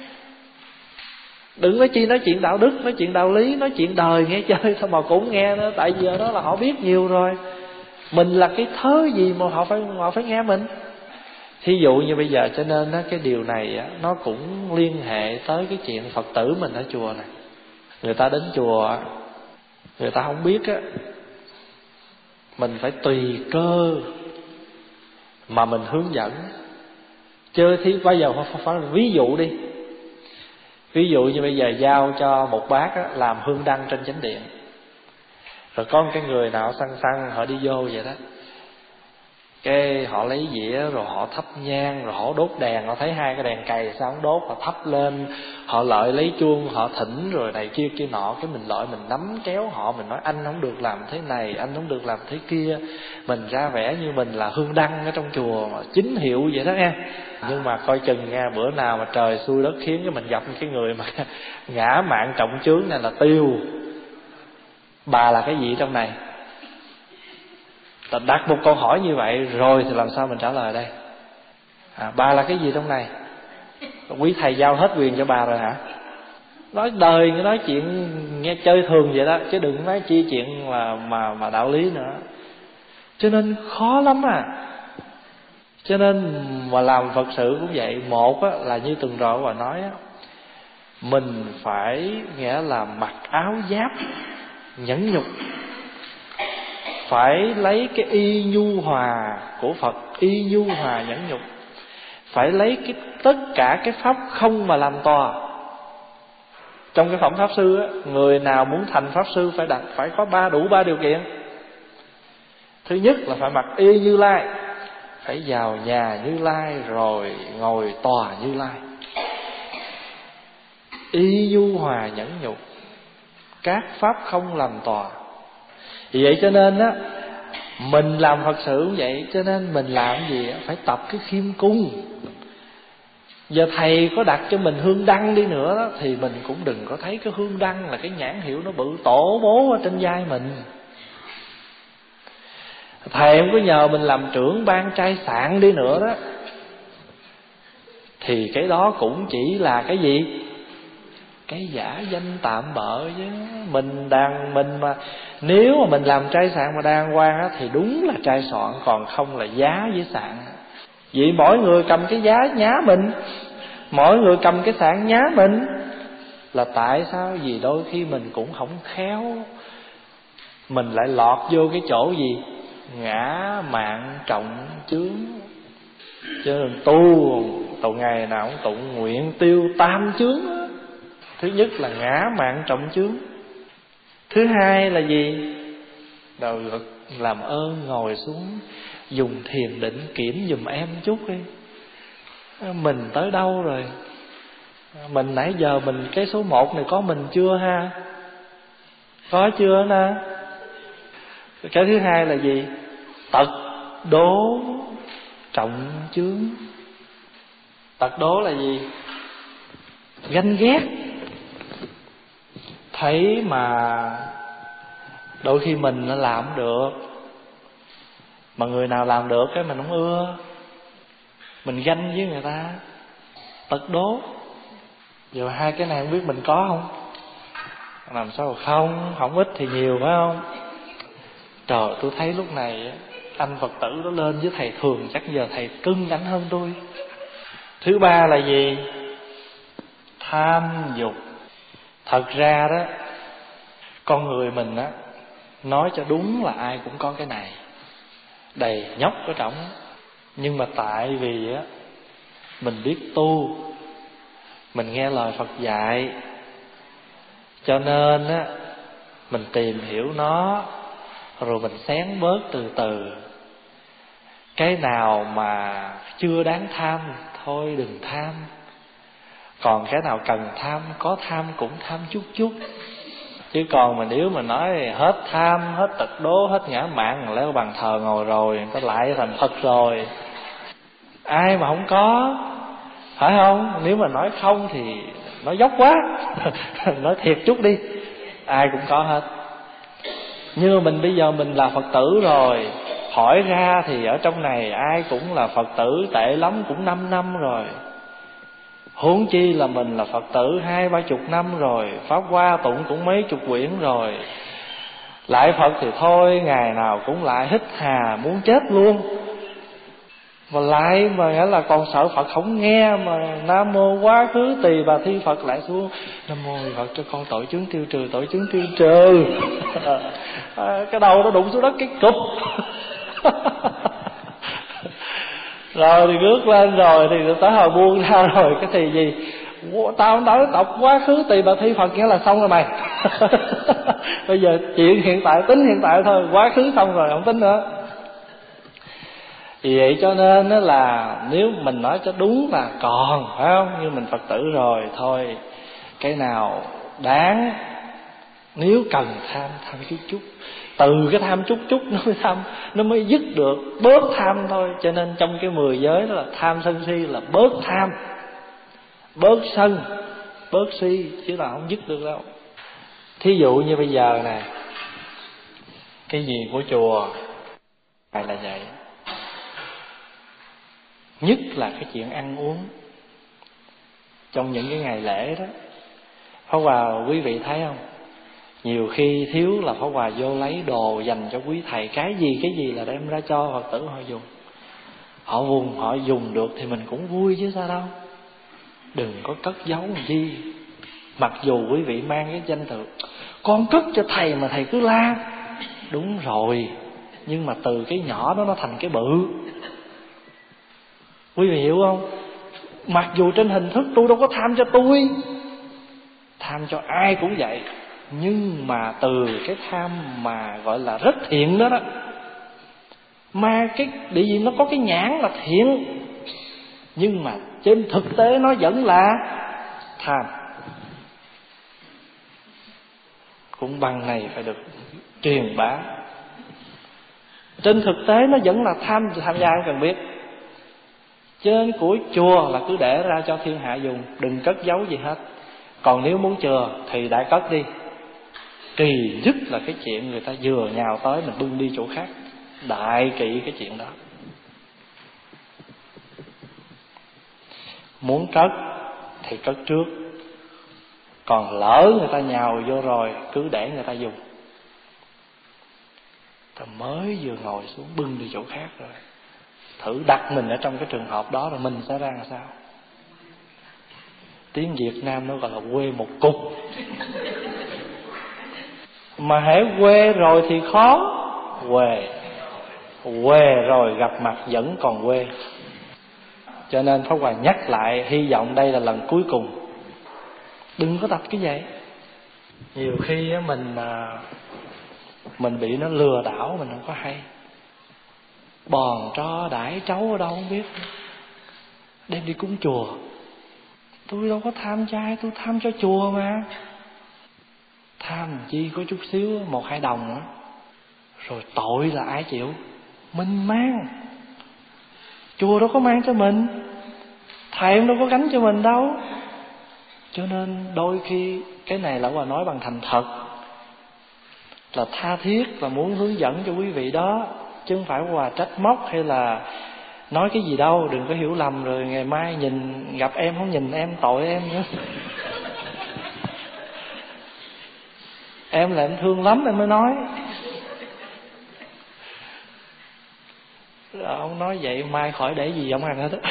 Đừng nói chi nói chuyện đạo đức, nói chuyện đạo lý, nói chuyện đời nghe chơi thôi mà cũng nghe nữa. Tại vì đó là họ biết nhiều rồi. Mình là cái thớ gì mà họ phải họ phải nghe mình. Thí dụ như bây giờ, cho nên đó, cái điều này á, nó cũng liên hệ tới cái chuyện Phật tử mình ở chùa này. Người ta đến chùa, người ta không biết á, mình phải tùy cơ mà mình hướng dẫn. Chứ thì bây giờ phải, phải ví dụ đi. Ví dụ như bây giờ giao cho một bác á, làm hương đăng trên chánh điện. Rồi có một cái người nào xăng xăng họ đi vô vậy đó, cái họ lấy dĩa rồi họ thắp nhang, rồi họ đốt đèn, họ thấy hai cái đèn cày sao không đốt, họ thắp lên, họ lợi lấy chuông, họ thỉnh rồi này kia kia nọ. Cái mình lợi mình nắm kéo họ, mình nói anh không được làm thế này, anh không được làm thế kia. Mình ra vẻ như mình là hương đăng ở trong chùa mà chính hiệu vậy đó nghe. Nhưng mà coi chừng nha, bữa nào mà trời xui đất khiến cái mình gặp cái người mà ngã mạn trọng chướng này là tiêu. Bà là cái gì trong này? Ta đặt một câu hỏi như vậy rồi thì làm sao mình trả lời đây? À, bà là cái gì trong này? Quý thầy giao hết quyền cho bà rồi hả? Nói đời, nói chuyện nghe chơi thường vậy đó, chứ đừng nói chi chuyện mà mà mà đạo lý nữa. Cho nên khó lắm à. Cho nên mà làm Phật sự cũng vậy. Một á, là như tuần rồi bà nói á, mình phải nghĩa là mặc áo giáp nhẫn nhục, phải lấy cái y nhu hòa của Phật, y nhu hòa nhẫn nhục, phải lấy cái tất cả cái pháp không mà làm tòa. Trong cái phẩm pháp sư á, người nào muốn thành pháp sư phải đặt phải có ba đủ ba điều kiện. Thứ nhất là phải mặc y Như Lai, phải vào nhà Như Lai rồi ngồi tòa Như Lai. Y nhu hòa nhẫn nhục, các pháp không làm tòa. Vì vậy cho nên á, mình làm Phật sự cũng vậy. Cho nên mình làm gì á, phải tập cái khiêm cung. Giờ thầy có đặt cho mình hương đăng đi nữa đó, thì mình cũng đừng có thấy cái hương đăng là cái nhãn hiệu nó bự tổ bố ở trên vai mình. Thầy không có nhờ mình làm trưởng ban trai sạn đi nữa đó, thì cái đó cũng chỉ là cái gì? Cái giả danh tạm bợ chứ. Mình đàng mình mà nếu mà mình làm trai sạn mà đàng hoàng á, thì đúng là trai soạn, còn không là giá với sạn. Vậy mỗi người cầm cái giá nhá mình, mỗi người cầm cái sạn nhá mình, là tại sao? Vì đôi khi mình cũng không khéo, mình lại lọt vô cái chỗ gì? Ngã mạn trọng chướng. Cho nên tu tụ ngày nào cũng tụng nguyện tiêu tam chướng đó. Thứ nhất là ngã mạn trọng chướng. Thứ hai là gì? Đầu làm ơn ngồi xuống dùng thiền định kiểm giùm em chút đi. Mình tới đâu rồi? Mình nãy giờ mình cái số một này có mình chưa ha? Có chưa nè? Cái thứ hai là gì? Tật đố trọng chướng. Tật đố là gì? Ganh ghét. Thấy mà đôi khi mình làm được, mà người nào làm được cái mình không ưa, mình ganh với người ta. Tật đố. Giờ hai cái này không biết mình có không? Làm sao không? Không ít thì nhiều phải không? Trời, tôi thấy lúc này anh Phật tử đó lên với thầy thường chắc giờ thầy cưng ảnh hơn tôi. Thứ ba là gì? Tham dục. Thật ra đó, con người mình á, nói cho đúng là ai cũng có cái này, đầy nhóc ở trong. Nhưng mà tại vì á, mình biết tu, mình nghe lời Phật dạy, cho nên á, mình tìm hiểu nó, rồi mình xén bớt từ từ. Cái nào mà chưa đáng tham, thôi đừng tham. Còn cái nào cần tham, có tham cũng tham chút chút. Chứ còn mà nếu mà nói hết tham, hết tật đố, hết ngã mạn, leo bàn thờ ngồi rồi, người ta lại thành Phật rồi. Ai mà không có, phải không? Nếu mà nói không thì nói dốc quá. Nói thiệt chút đi, ai cũng có hết. Nhưng mà mình bây giờ mình là Phật tử rồi, hỏi ra thì ở trong này ai cũng là Phật tử, tệ lắm cũng năm năm rồi. Huống chi là mình là Phật tử hai ba chục năm rồi, Pháp Hoa tụng cũng mấy chục quyển rồi. Lại Phật thì thôi, ngày nào cũng lại hít hà muốn chết luôn. Mà lại mà nghĩa là còn sợ Phật không nghe, mà Nam Mô Quá Khứ Tỳ Bà Thi Phật lại xuống Nam Mô Phật cho con tội chướng tiêu trừ, tội chướng tiêu trừ. À, cái đầu nó đụng xuống đất cái cục. Rồi thì ngước lên rồi thì tới hồi buông ra rồi cái thì gì? Tao nói đọc Quá Khứ Tỳ Bà Thi Phật nghĩa là xong rồi mày. Bây giờ chuyện hiện tại tính hiện tại thôi, quá khứ xong rồi không tính nữa. Vì vậy cho nên đó là nếu mình nói cho đúng là còn, phải không? Nhưng mình Phật tử rồi thôi, cái nào đáng, nếu cần tham, tham chút chút. Từ cái tham chút chút nó mới tham, nó mới dứt được, bớt tham thôi. Cho nên trong cái mười giới đó là tham sân si là bớt tham, bớt sân, bớt si, chứ là không dứt được đâu. Thí dụ như bây giờ nè, cái gì của chùa phải là vậy. Nhất là cái chuyện ăn uống trong những cái ngày lễ đó. Pháp Hòa quý vị thấy không? Nhiều khi thiếu là Pháp Hòa vô lấy đồ dành cho quý thầy. Cái gì cái gì là đem ra cho Phật tử họ dùng. Họ vùng họ dùng được thì mình cũng vui chứ sao đâu. Đừng có cất giấu làm chi. Mặc dù quý vị mang cái danh từ con cất cho thầy mà thầy cứ la. Đúng rồi, nhưng mà từ cái nhỏ đó nó thành cái bự. Quý vị hiểu không? Mặc dù trên hình thức tôi đâu có tham cho tôi, tham cho ai cũng vậy. Nhưng mà từ cái tham mà gọi là rất thiện đó đó, mà cái địa gì nó có cái nhãn là thiện, nhưng mà trên thực tế nó vẫn là tham. Cũng bằng này phải được truyền bá. Trên thực tế nó vẫn là tham, tham gia không cần biết. Cho nên của chùa là cứ để ra cho thiên hạ dùng, đừng cất giấu gì hết. Còn nếu muốn chừa thì đã cất đi. Kỳ nhất là cái chuyện người ta vừa nhào tới mình bưng đi chỗ khác. Đại kỵ cái chuyện đó. Muốn cất thì cất trước. Còn lỡ người ta nhào vô rồi, cứ để người ta dùng. Ta mới vừa ngồi xuống bưng đi chỗ khác rồi. Thử đặt mình ở trong cái trường hợp đó rồi mình sẽ ra làm sao? Tiếng Việt Nam nó gọi là quê một cục. Mà hễ quê rồi thì khó quê. Quê rồi gặp mặt vẫn còn quê. Cho nên Pháp Hòa nhắc lại, hy vọng đây là lần cuối cùng. Đừng có tập cái vậy. Nhiều khi mình Mình bị nó lừa đảo, mình không có hay. Bòn tro đãi trấu ở đâu không biết, đem đi cúng chùa. Tôi đâu có tham trai, tôi tham cho chùa mà. Tham chi có chút xíu, một hai đồng nữa. Rồi tội là ai chịu? Mình mang. Chùa đâu có mang cho mình, thầy đâu có gánh cho mình đâu. Cho nên đôi khi cái này là Hòa nói bằng thành thật, là tha thiết, là muốn hướng dẫn cho quý vị đó, chứ không phải Hòa trách móc hay là nói cái gì đâu. Đừng có hiểu lầm rồi ngày mai nhìn gặp em không nhìn em, tội em nữa. Em là em thương lắm em mới nói. Ông nói vậy mai khỏi để gì ông ăn hết á.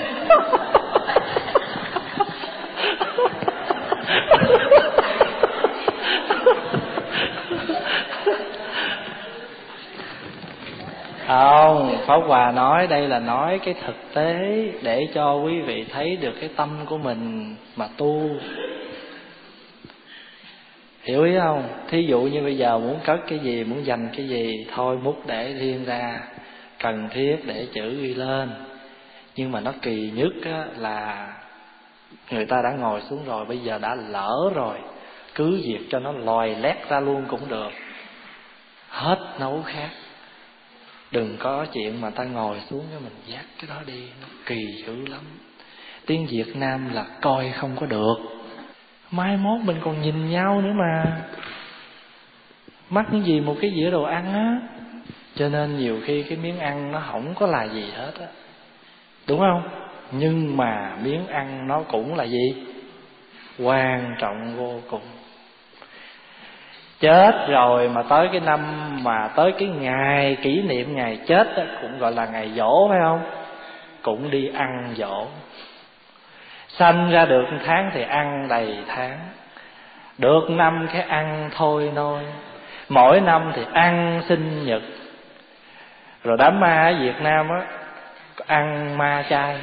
Không, Pháp Hòa nói đây là nói cái thực tế để cho quý vị thấy được cái tâm của mình mà tu. Hiểu ý không? Thí dụ như bây giờ muốn cất cái gì, muốn dành cái gì, thôi múc để riêng ra, cần thiết để chữ ghi lên. Nhưng mà nó kỳ nhất á, là người ta đã ngồi xuống rồi, bây giờ đã lỡ rồi, cứ việc cho nó lòi lét ra luôn cũng được, hết nấu khác. Đừng có chuyện mà ta ngồi xuống cái mình dắt cái đó đi, nó kỳ dữ lắm. Tiếng Việt Nam là coi không có được, mai mốt mình còn nhìn nhau nữa mà. Mắc cái gì một cái dĩa đồ ăn á. Cho nên nhiều khi cái miếng ăn nó không có là gì hết á, đúng không? Nhưng mà miếng ăn nó cũng là gì? Quan trọng vô cùng. Chết rồi mà tới cái năm mà tới cái ngày kỷ niệm ngày chết đó, cũng gọi là ngày giỗ phải không? Cũng đi ăn giỗ. Sanh ra được một tháng thì ăn đầy tháng, được năm cái ăn thôi nôi, mỗi năm thì ăn sinh nhật. Rồi đám ma ở Việt Nam á, ăn ma chay.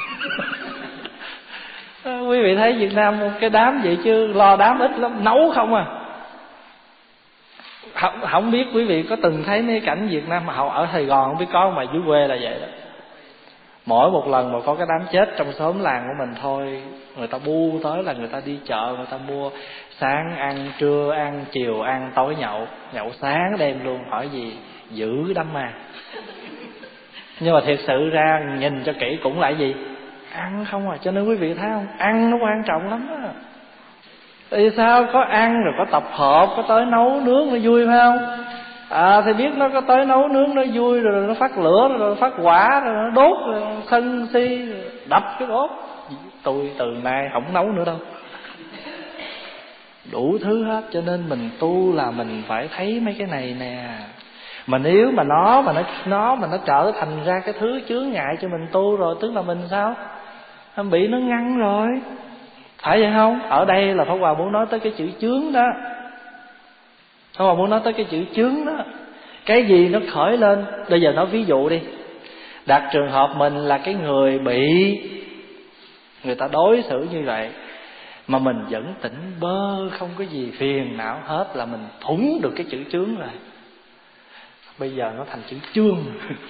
Quý vị thấy Việt Nam một cái đám vậy chứ lo đám ít lắm, nấu không à. Không, không biết quý vị có từng thấy mấy cảnh Việt Nam mà ở Sài Gòn không biết có, mà dưới quê là vậy đó. Mỗi một lần mà có cái đám chết trong xóm làng của mình thôi, người ta bu tới là người ta đi chợ, người ta mua sáng ăn, trưa ăn, chiều ăn, tối nhậu, nhậu sáng đêm luôn. Hỏi gì? Giữ đám ma. Nhưng mà thiệt sự ra nhìn cho kỹ cũng là gì? Ăn không à. Cho nên quý vị thấy không, ăn nó quan trọng lắm á. Tại sao có ăn rồi có tập hợp, có tới nấu nướng nó vui phải không? À thì biết nó có tới nấu nướng nó vui, rồi nó phát lửa, rồi nó phát hỏa, rồi nó đốt, rồi sân si, rồi đập cái đốt. Tôi từ nay không nấu nữa đâu. Đủ thứ hết. Cho nên mình tu là mình phải thấy mấy cái này nè. Mà nếu mà nó mà nó nó mà nó trở thành ra cái thứ chướng ngại cho mình tu rồi, tức là mình sao? Mình bị nó ngăn rồi. Phải vậy không? Ở đây là Pháp Hòa muốn nói tới cái chữ chướng đó. Pháp Hòa muốn nói tới cái chữ chướng đó. Cái gì nó khởi lên? Bây giờ nói ví dụ đi. Đặt trường hợp mình là cái người bị người ta đối xử như vậy, mà mình vẫn tỉnh bơ, không có gì phiền não hết, là mình thủng được cái chữ chướng rồi. Bây giờ nó thành chữ chương.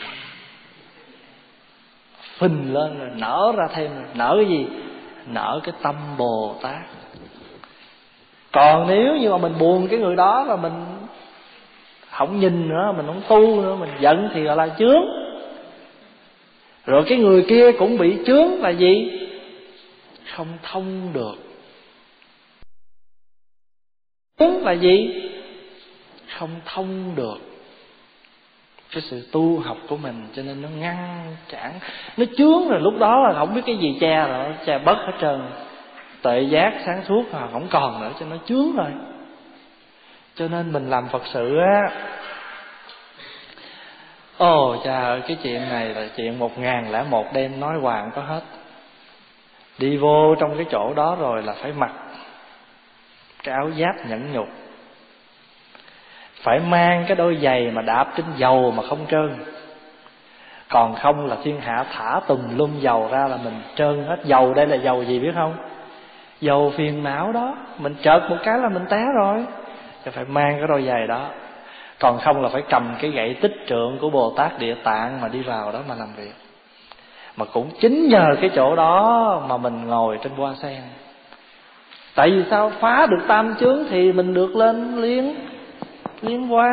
Phình lên rồi, nở ra thêm rồi. Nở cái gì? Nở cái tâm Bồ Tát. Còn nếu như mà mình buồn cái người đó là mình không nhìn nữa, mình không tu nữa, mình giận thì gọi là chướng. Rồi cái người kia cũng bị chướng là gì? Không thông được. Chướng là gì? Không thông được cái sự tu học của mình, cho nên nó ngăn cản, nó chướng. Rồi lúc đó là không biết cái gì che rồi, che bớt hết trơn. Tuệ giác sáng suốt mà không còn nữa, cho nó chướng rồi. Cho nên mình làm Phật sự á, ồ trời ơi, cái chuyện này là chuyện một ngàn lẻ một đêm nói hoài có hết. Đi vô trong cái chỗ đó rồi là phải mặc cái áo giáp nhẫn nhục, phải mang cái đôi giày mà đạp trên dầu mà không trơn. Còn không là thiên hạ thả tùm lum dầu ra là mình trơn hết. Dầu đây là dầu gì biết không? Dầu phiền não đó. Mình chợt một cái là mình té rồi, thì phải mang cái đôi giày đó. Còn không là phải cầm cái gậy tích trượng của Bồ Tát Địa Tạng mà đi vào đó mà làm việc. Mà cũng chính nhờ cái chỗ đó mà mình ngồi trên hoa sen. Tại vì sao? Phá được tam chướng thì mình được lên liên liên hoa.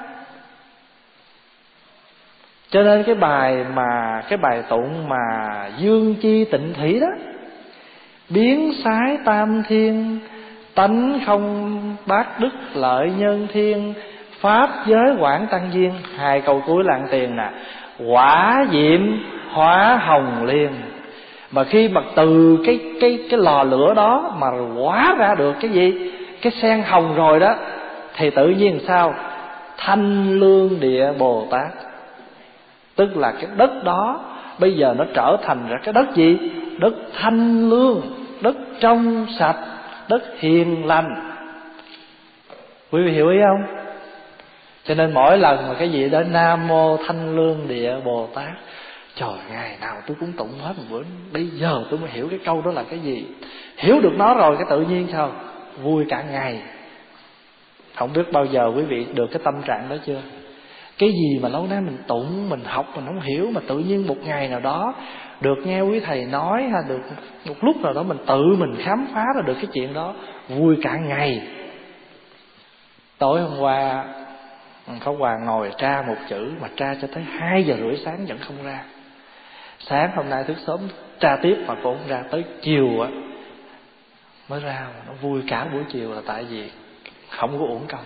Cho nên cái bài mà Cái bài tụng mà Dương chi tịnh thủy đó: biến sái tam thiên, tánh không bát đức lợi nhân thiên, pháp giới quảng tăng duyên. Hai câu cuối là ăn tiền nè: quả diệm hóa hồng liên. Mà khi mà từ cái cái cái lò lửa đó mà hóa ra được cái gì? Cái sen hồng rồi đó, thì tự nhiên sao? Thanh lương địa Bồ Tát. Tức là cái đất đó bây giờ nó trở thành ra cái đất gì? Đất thanh lương, đất trong sạch, đất hiền lành. Quý vị hiểu ý không? Cho nên mỗi lần mà cái gì đó Nam Mô Thanh Lương Địa Bồ Tát, trời, ngày nào tôi cũng tụng hết một bữa. Bây giờ tôi mới hiểu cái câu đó là cái gì. Hiểu được nó rồi cái tự nhiên sao? Vui cả ngày. Không biết bao giờ quý vị được cái tâm trạng đó chưa? Cái gì mà lâu nay mình tụng, mình học, mình không hiểu, mà tự nhiên một ngày nào đó được nghe quý thầy nói, hay được một lúc nào đó mình tự mình khám phá ra được cái chuyện đó, vui cả ngày. Tối hôm qua Pháp Hòa ngồi tra một chữ mà tra cho tới hai giờ rưỡi sáng vẫn không ra. Sáng hôm nay thức sớm tra tiếp mà cũng không ra. Tới chiều á mới ra. Nó vui cả buổi chiều là tại vì không có uổng công.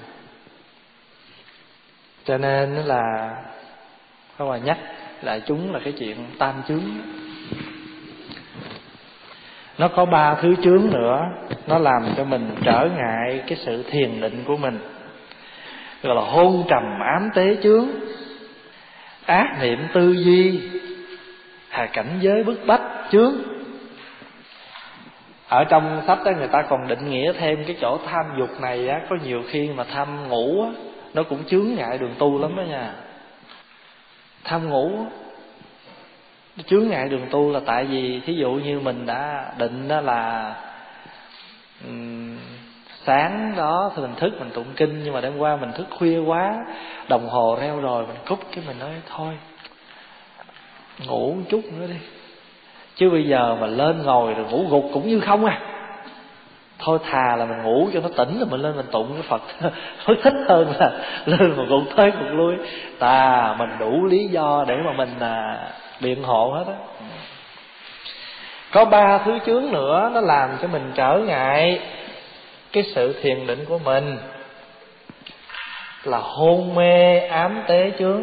Cho nên là Pháp Hòa nhắc lại chúng là cái chuyện tam chướng. Nó có ba thứ chướng nữa, nó làm cho mình trở ngại cái sự thiền định của mình, gọi là hôn trầm ám tế chướng, ác niệm tư duy, hà cảnh giới bức bách chướng. Ở trong sách đó người ta còn định nghĩa thêm cái chỗ tham dục này á, có nhiều khi mà tham ngủ á, nó cũng chướng ngại đường tu lắm đó nha. Tham ngủ nó chướng ngại đường tu là tại vì thí dụ như mình đã định đó là um, sáng đó thì mình thức mình tụng kinh, nhưng mà đêm qua mình thức khuya quá, đồng hồ reo rồi mình cúp, cái mình nói thôi ngủ một chút nữa đi, chứ bây giờ mà lên ngồi rồi ngủ gục cũng như không à. Thôi thà là mình ngủ cho nó tỉnh rồi mình lên mình tụng cái Phật nó thích hơn là lên mà gục tới gục lui. Ta mình đủ lý do để mà mình à, biện hộ hết á. Có ba thứ chướng nữa nó làm cho mình trở ngại cái sự thiền định của mình, là hôn mê ám tế chướng,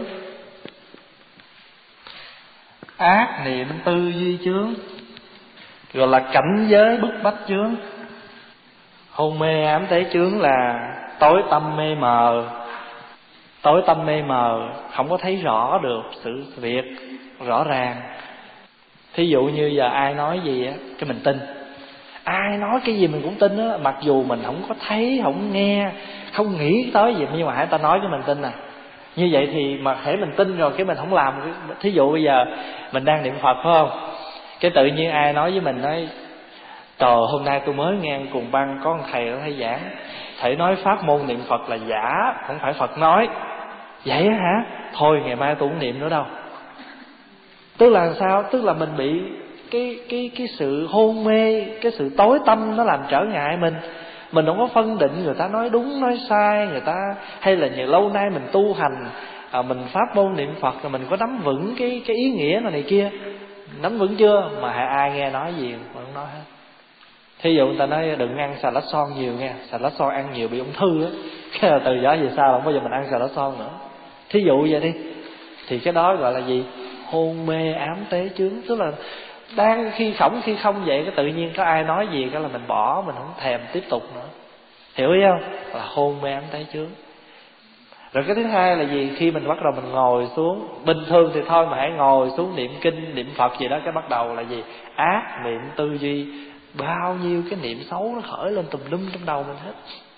ác niệm tư duy chướng, gọi là cảnh giới bức bách chướng. Hôn mê ám tế chướng là tối tâm mê mờ. Tối tâm mê mờ, không có thấy rõ được sự việc rõ ràng. Thí dụ như giờ ai nói gì á, cái mình tin. Ai nói cái gì mình cũng tin á, mặc dù mình không có thấy, không nghe, không nghĩ tới gì, nhưng mà hãy ta nói cho mình tin à. Như vậy thì mà hễ mình tin rồi cái mình không làm. Thí dụ bây giờ mình đang niệm Phật phải không? Cái tự nhiên ai nói với mình nói: trời, hôm nay tôi mới nghe cùng băng có một thầy ở thầy giảng, thầy nói pháp môn niệm Phật là giả, không phải Phật nói. Vậy hả? Thôi ngày mai tôi không niệm nữa đâu. Tức là sao? Tức là mình bị cái cái cái sự hôn mê, cái sự tối tâm nó làm trở ngại mình. Mình không có phân định người ta nói đúng nói sai, người ta hay là nhiều lâu nay mình tu hành à, mình pháp môn niệm Phật là mình có nắm vững cái cái ý nghĩa này, này kia, nắm vững chưa? Mà ai nghe nói gì mà không nói hết. Thí dụ người ta nói đừng ăn xà lách son nhiều nha, xà lách son ăn nhiều bị ung thư á, cái là từ đó về sau không bao giờ mình ăn xà lách son nữa. Thí dụ vậy đi, thì cái đó gọi là gì? Hôn mê ám tế chướng. Tức là đang khi khổng khi không vậy, cái tự nhiên có ai nói gì cái là mình bỏ, mình không thèm tiếp tục nữa. Hiểu ý không? Là hôn mê ám tế chướng. Rồi cái thứ hai là gì? Khi mình bắt đầu mình ngồi xuống, bình thường thì thôi mà hãy ngồi xuống niệm kinh, niệm Phật gì đó, cái bắt đầu là gì? Ác niệm tư duy, bao nhiêu cái niệm xấu nó khởi lên tùm lum trong đầu mình hết.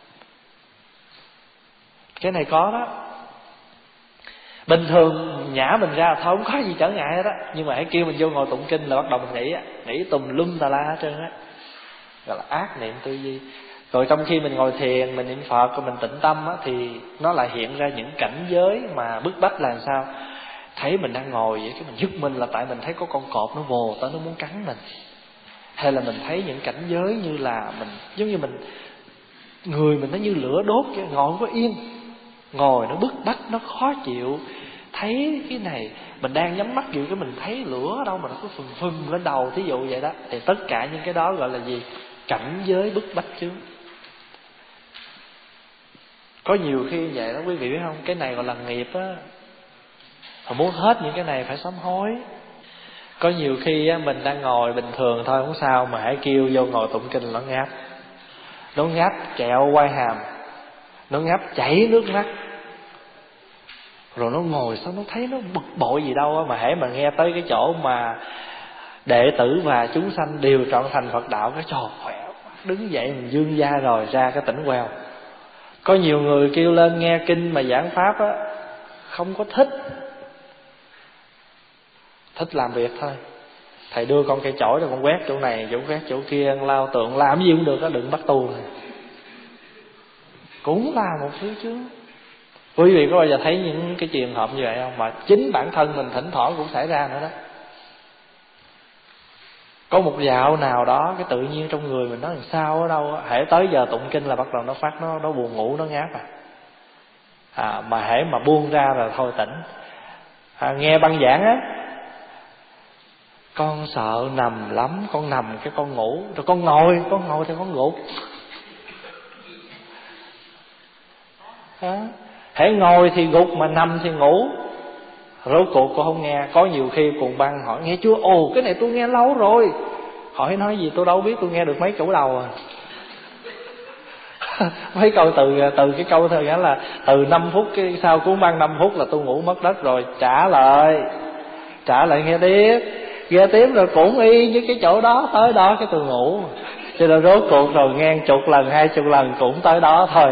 Cái này có đó. Bình thường nhả mình ra thôi không có gì trở ngại hết đó, nhưng mà hãy kêu mình vô ngồi tụng kinh là bắt đầu mình nghĩ nghĩ tùm lum tà la hết trơn á, gọi là ác niệm tư duy. Rồi trong khi mình ngồi thiền, mình niệm Phật, rồi mình tĩnh tâm á, thì nó lại hiện ra những cảnh giới mà bức bách là sao? Thấy mình đang ngồi vậy, cái mình giật mình là tại mình thấy có con cọp nó vồ tới nó muốn cắn mình. Hay là mình thấy những cảnh giới như là mình giống như mình người mình nó như lửa đốt, ngồi không có yên, ngồi nó bức bách, nó khó chịu. Thấy cái này mình đang nhắm mắt kiểu cái mình thấy lửa ở đâu mà nó cứ phừng phừng lên đầu, thí dụ vậy đó. Thì tất cả những cái đó gọi là gì? Cảnh giới bức bách chứ. Có nhiều khi vậy đó quý vị biết không? Cái này gọi là nghiệp á. Mà muốn hết những cái này phải sám hối. Có nhiều khi á, mình đang ngồi bình thường thôi không sao, mà hãy kêu vô ngồi tụng kinh nó ngáp. Nó ngáp kẹo quai hàm, nó ngáp chảy nước mắt. Rồi nó ngồi sao nó thấy nó bực bội gì đâu á. Mà hễ mà nghe tới cái chỗ mà đệ tử và chúng sanh đều trọn thành Phật đạo, cái trời khỏe quá, đứng dậy mình dương da rồi ra cái tỉnh queo. Có nhiều người kêu lên nghe kinh mà giảng pháp á, không có thích, thích làm việc thôi. Thầy đưa con cây chổi rồi con quét chỗ này, chỗ quét chỗ kia, lao tượng, làm gì cũng được á, đừng bắt tu này. Cũng là một thứ chứ. Quý vị có bao giờ thấy những cái trường hợp như vậy không? Mà chính bản thân mình thỉnh thoảng cũng xảy ra nữa đó. Có một dạo nào đó cái tự nhiên trong người mình nó làm sao ở đâu á, hễ tới giờ tụng kinh là bắt đầu nó phát, nó nó buồn ngủ, nó ngáp à. à mà hễ mà buông ra là thôi tỉnh. À, nghe băng giảng á, con sợ nằm lắm, con nằm cái con ngủ, rồi con ngồi, con ngồi thì con gục. À, hễ ngồi thì gục mà nằm thì ngủ. Rốt cuộc cô không nghe. Có nhiều khi cuồng băng hỏi nghe chưa? Ồ cái này tôi nghe lâu rồi. Hỏi nói gì tôi đâu biết, tôi nghe được mấy câu đầu à. Mấy câu từ từ cái câu thôi, nghĩa là từ năm phút cái sau cuốn băng năm phút là tôi ngủ mất đất rồi. Trả lời Trả lời nghe tiếp, nghe tiếp rồi cũng y với cái chỗ đó, tới đó cái tôi ngủ. Cho nên rốt cuộc rồi nghe chục lần hai chục lần cũng tới đó thôi.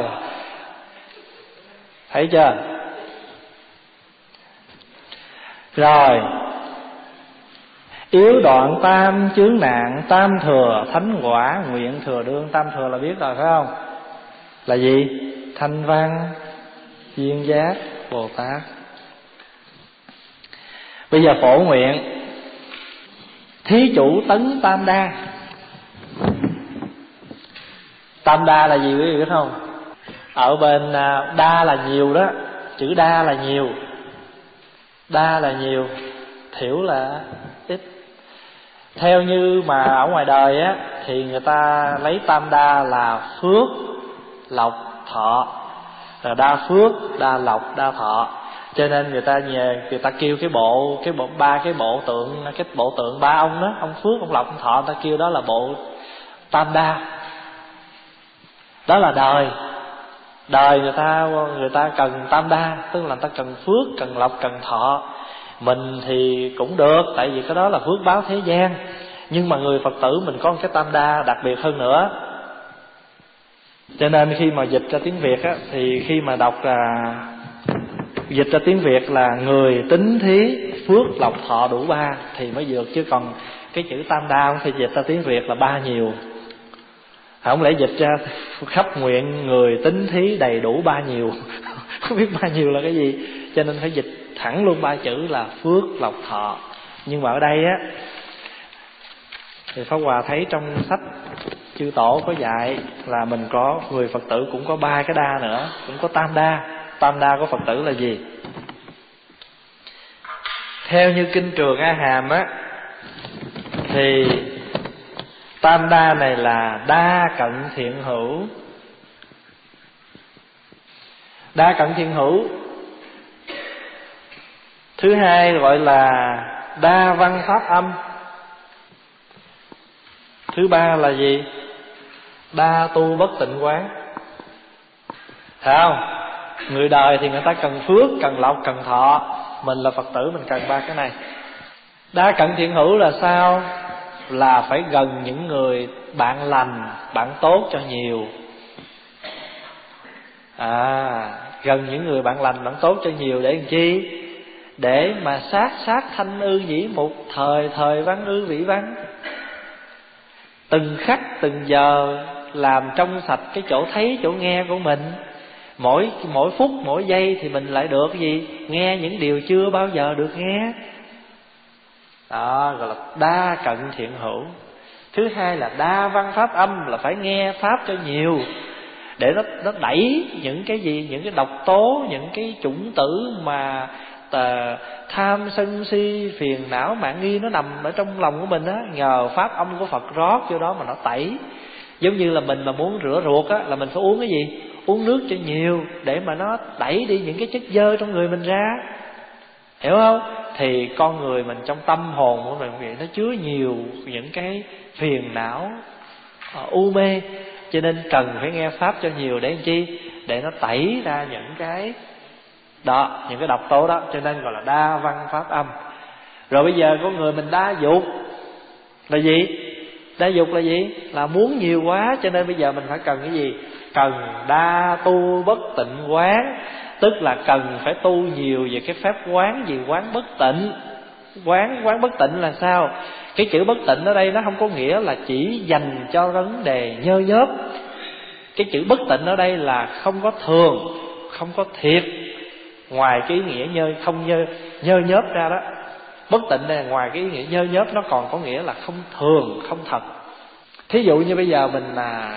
Thấy chưa? Rồi, yếu đoạn tam chướng nạn, tam thừa thánh quả nguyện thừa đương. Tam thừa là biết rồi phải không? Là gì? Thanh văn, duyên giác, Bồ Tát. Bây giờ phổ nguyện thí chủ tấn tam đa. Tam đa là gì quý vị biết không? Ở bên đa là nhiều đó, chữ đa là nhiều, đa là nhiều, thiểu là ít. Theo như mà ở ngoài đời á, thì người ta lấy tam đa là phước, lộc, thọ. Rồi đa phước, đa lộc, đa thọ. Cho nên người ta nhờ, người ta kêu cái bộ cái bộ ba cái bộ tượng, cái bộ tượng ba ông đó, ông phước, ông lộc, ông thọ, người ta kêu đó là bộ tam đa. Đó là đời. Đời người ta người ta cần tam đa, tức là người ta cần phước, cần lộc, cần thọ. Mình thì cũng được, tại vì cái đó là phước báo thế gian. Nhưng mà người Phật tử mình có một cái tam đa đặc biệt hơn nữa. Cho nên khi mà dịch ra tiếng Việt á, thì khi mà đọc là dịch ra tiếng Việt là người tín thí phước lộc thọ đủ ba thì mới được. Chứ còn cái chữ tam đa không thì dịch ra tiếng Việt là ba nhiều. Không lẽ dịch ra khắp nguyện người tín thí đầy đủ ba nhiều. Không biết ba nhiều là cái gì. Cho nên phải dịch thẳng luôn ba chữ là phước lộc thọ. Nhưng mà ở đây á, thì Pháp Hòa thấy trong sách chư tổ có dạy là mình có, người Phật tử cũng có ba cái đa nữa, cũng có tam đa. Tam đa của Phật tử là gì? Theo như kinh Trường A Hàm á, thì tam đa này là đa cận thiện hữu. Đa cận thiện hữu. Thứ hai gọi là đa văn pháp âm. Thứ ba là gì? Đa tu bất tịnh quán. Thấy không? Người đời thì người ta cần phước, cần lộc, cần thọ. Mình là Phật tử mình cần ba cái này. Đa cận thiện hữu là sao? Là phải gần những người bạn lành, bạn tốt cho nhiều. À, gần những người bạn lành, bạn tốt cho nhiều để làm chi? Để mà sát sát thanh ư dĩ mục, thời thời văn ư vĩ văn. Từng khắc từng giờ làm trong sạch cái chỗ thấy chỗ nghe của mình. Mỗi mỗi phút mỗi giây thì mình lại được cái gì? Nghe những điều chưa bao giờ được nghe. Đó gọi là đa cận thiện hữu. Thứ hai là đa văn pháp âm, là phải nghe pháp cho nhiều, để nó nó đẩy những cái gì, những cái độc tố, những cái chủng tử mà tà, tham sân si phiền não mạn nghi nó nằm ở trong lòng của mình á, nhờ pháp âm của Phật rót vô đó mà nó tẩy. Giống như là mình mà muốn rửa ruột á, là mình phải uống cái gì? Uống nước cho nhiều để mà nó đẩy đi những cái chất dơ trong người mình ra. Hiểu không? Thì con người mình trong tâm hồn của mình vậy, nó chứa nhiều những cái phiền não, u mê, cho nên cần phải nghe pháp cho nhiều để làm chi? Để nó tẩy ra những cái đó, những cái độc tố đó. Cho nên gọi là đa văn pháp âm. Rồi bây giờ con người mình đa dục là gì? Đa dục là gì? Là muốn nhiều quá. Cho nên bây giờ mình phải cần cái gì? Cần đa tu bất tịnh quán. Tức là cần phải tu nhiều về cái phép quán gì? Quán bất tịnh. Quán quán bất tịnh là sao? Cái chữ bất tịnh ở đây nó không có nghĩa là chỉ dành cho vấn đề nhơ nhớp. Cái chữ bất tịnh ở đây là không có thường, không có thiệt. Ngoài cái ý nghĩa nhơ, không nhơ, nhơ nhớp ra đó. Bất tịnh này ngoài cái ý nghĩa nhơ nhớp, nó còn có nghĩa là không thường, không thật. Thí dụ như bây giờ mình là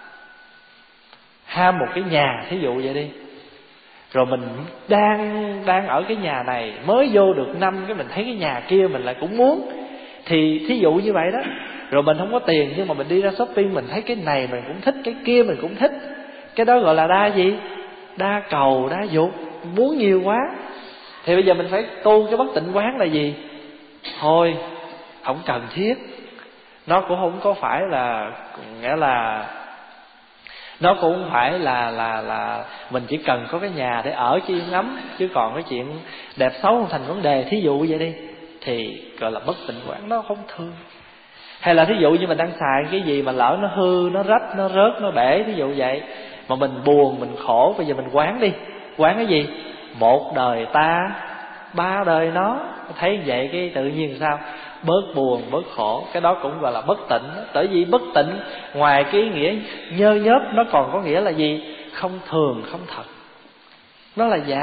ham một cái nhà, thí dụ vậy đi. Rồi mình đang đang ở cái nhà này, mới vô được năm cái mình thấy cái nhà kia mình lại cũng muốn. Thì thí dụ như vậy đó. Rồi mình không có tiền, nhưng mà mình đi ra shopping, mình thấy cái này mình cũng thích, cái kia mình cũng thích. Cái đó gọi là đa gì? Đa cầu, đa dục, muốn nhiều quá. Thì bây giờ mình phải tu cái bất tịnh quán là gì? Thôi, không cần thiết. Nó cũng không có phải là, nghĩa là nó cũng không phải là là là mình chỉ cần có cái nhà để ở chứ yên ấm. Chứ còn cái chuyện đẹp xấu không thành vấn đề, thí dụ vậy đi, thì gọi là bất tịnh quán, nó không thương. Hay là thí dụ như mình đang xài cái gì mà lỡ nó hư, nó rách, nó rớt, nó bể, thí dụ vậy, mà mình buồn, mình khổ, bây giờ mình quán đi. Quán cái gì? Một đời ta, ba đời nó. Thấy vậy cái tự nhiên sao? Bớt buồn, bớt khổ. Cái đó cũng gọi là bất tịnh. Tại vì bất tịnh ngoài cái ý nghĩa nhơ nhớp, nó còn có nghĩa là gì? Không thường, không thật. Nó là giả.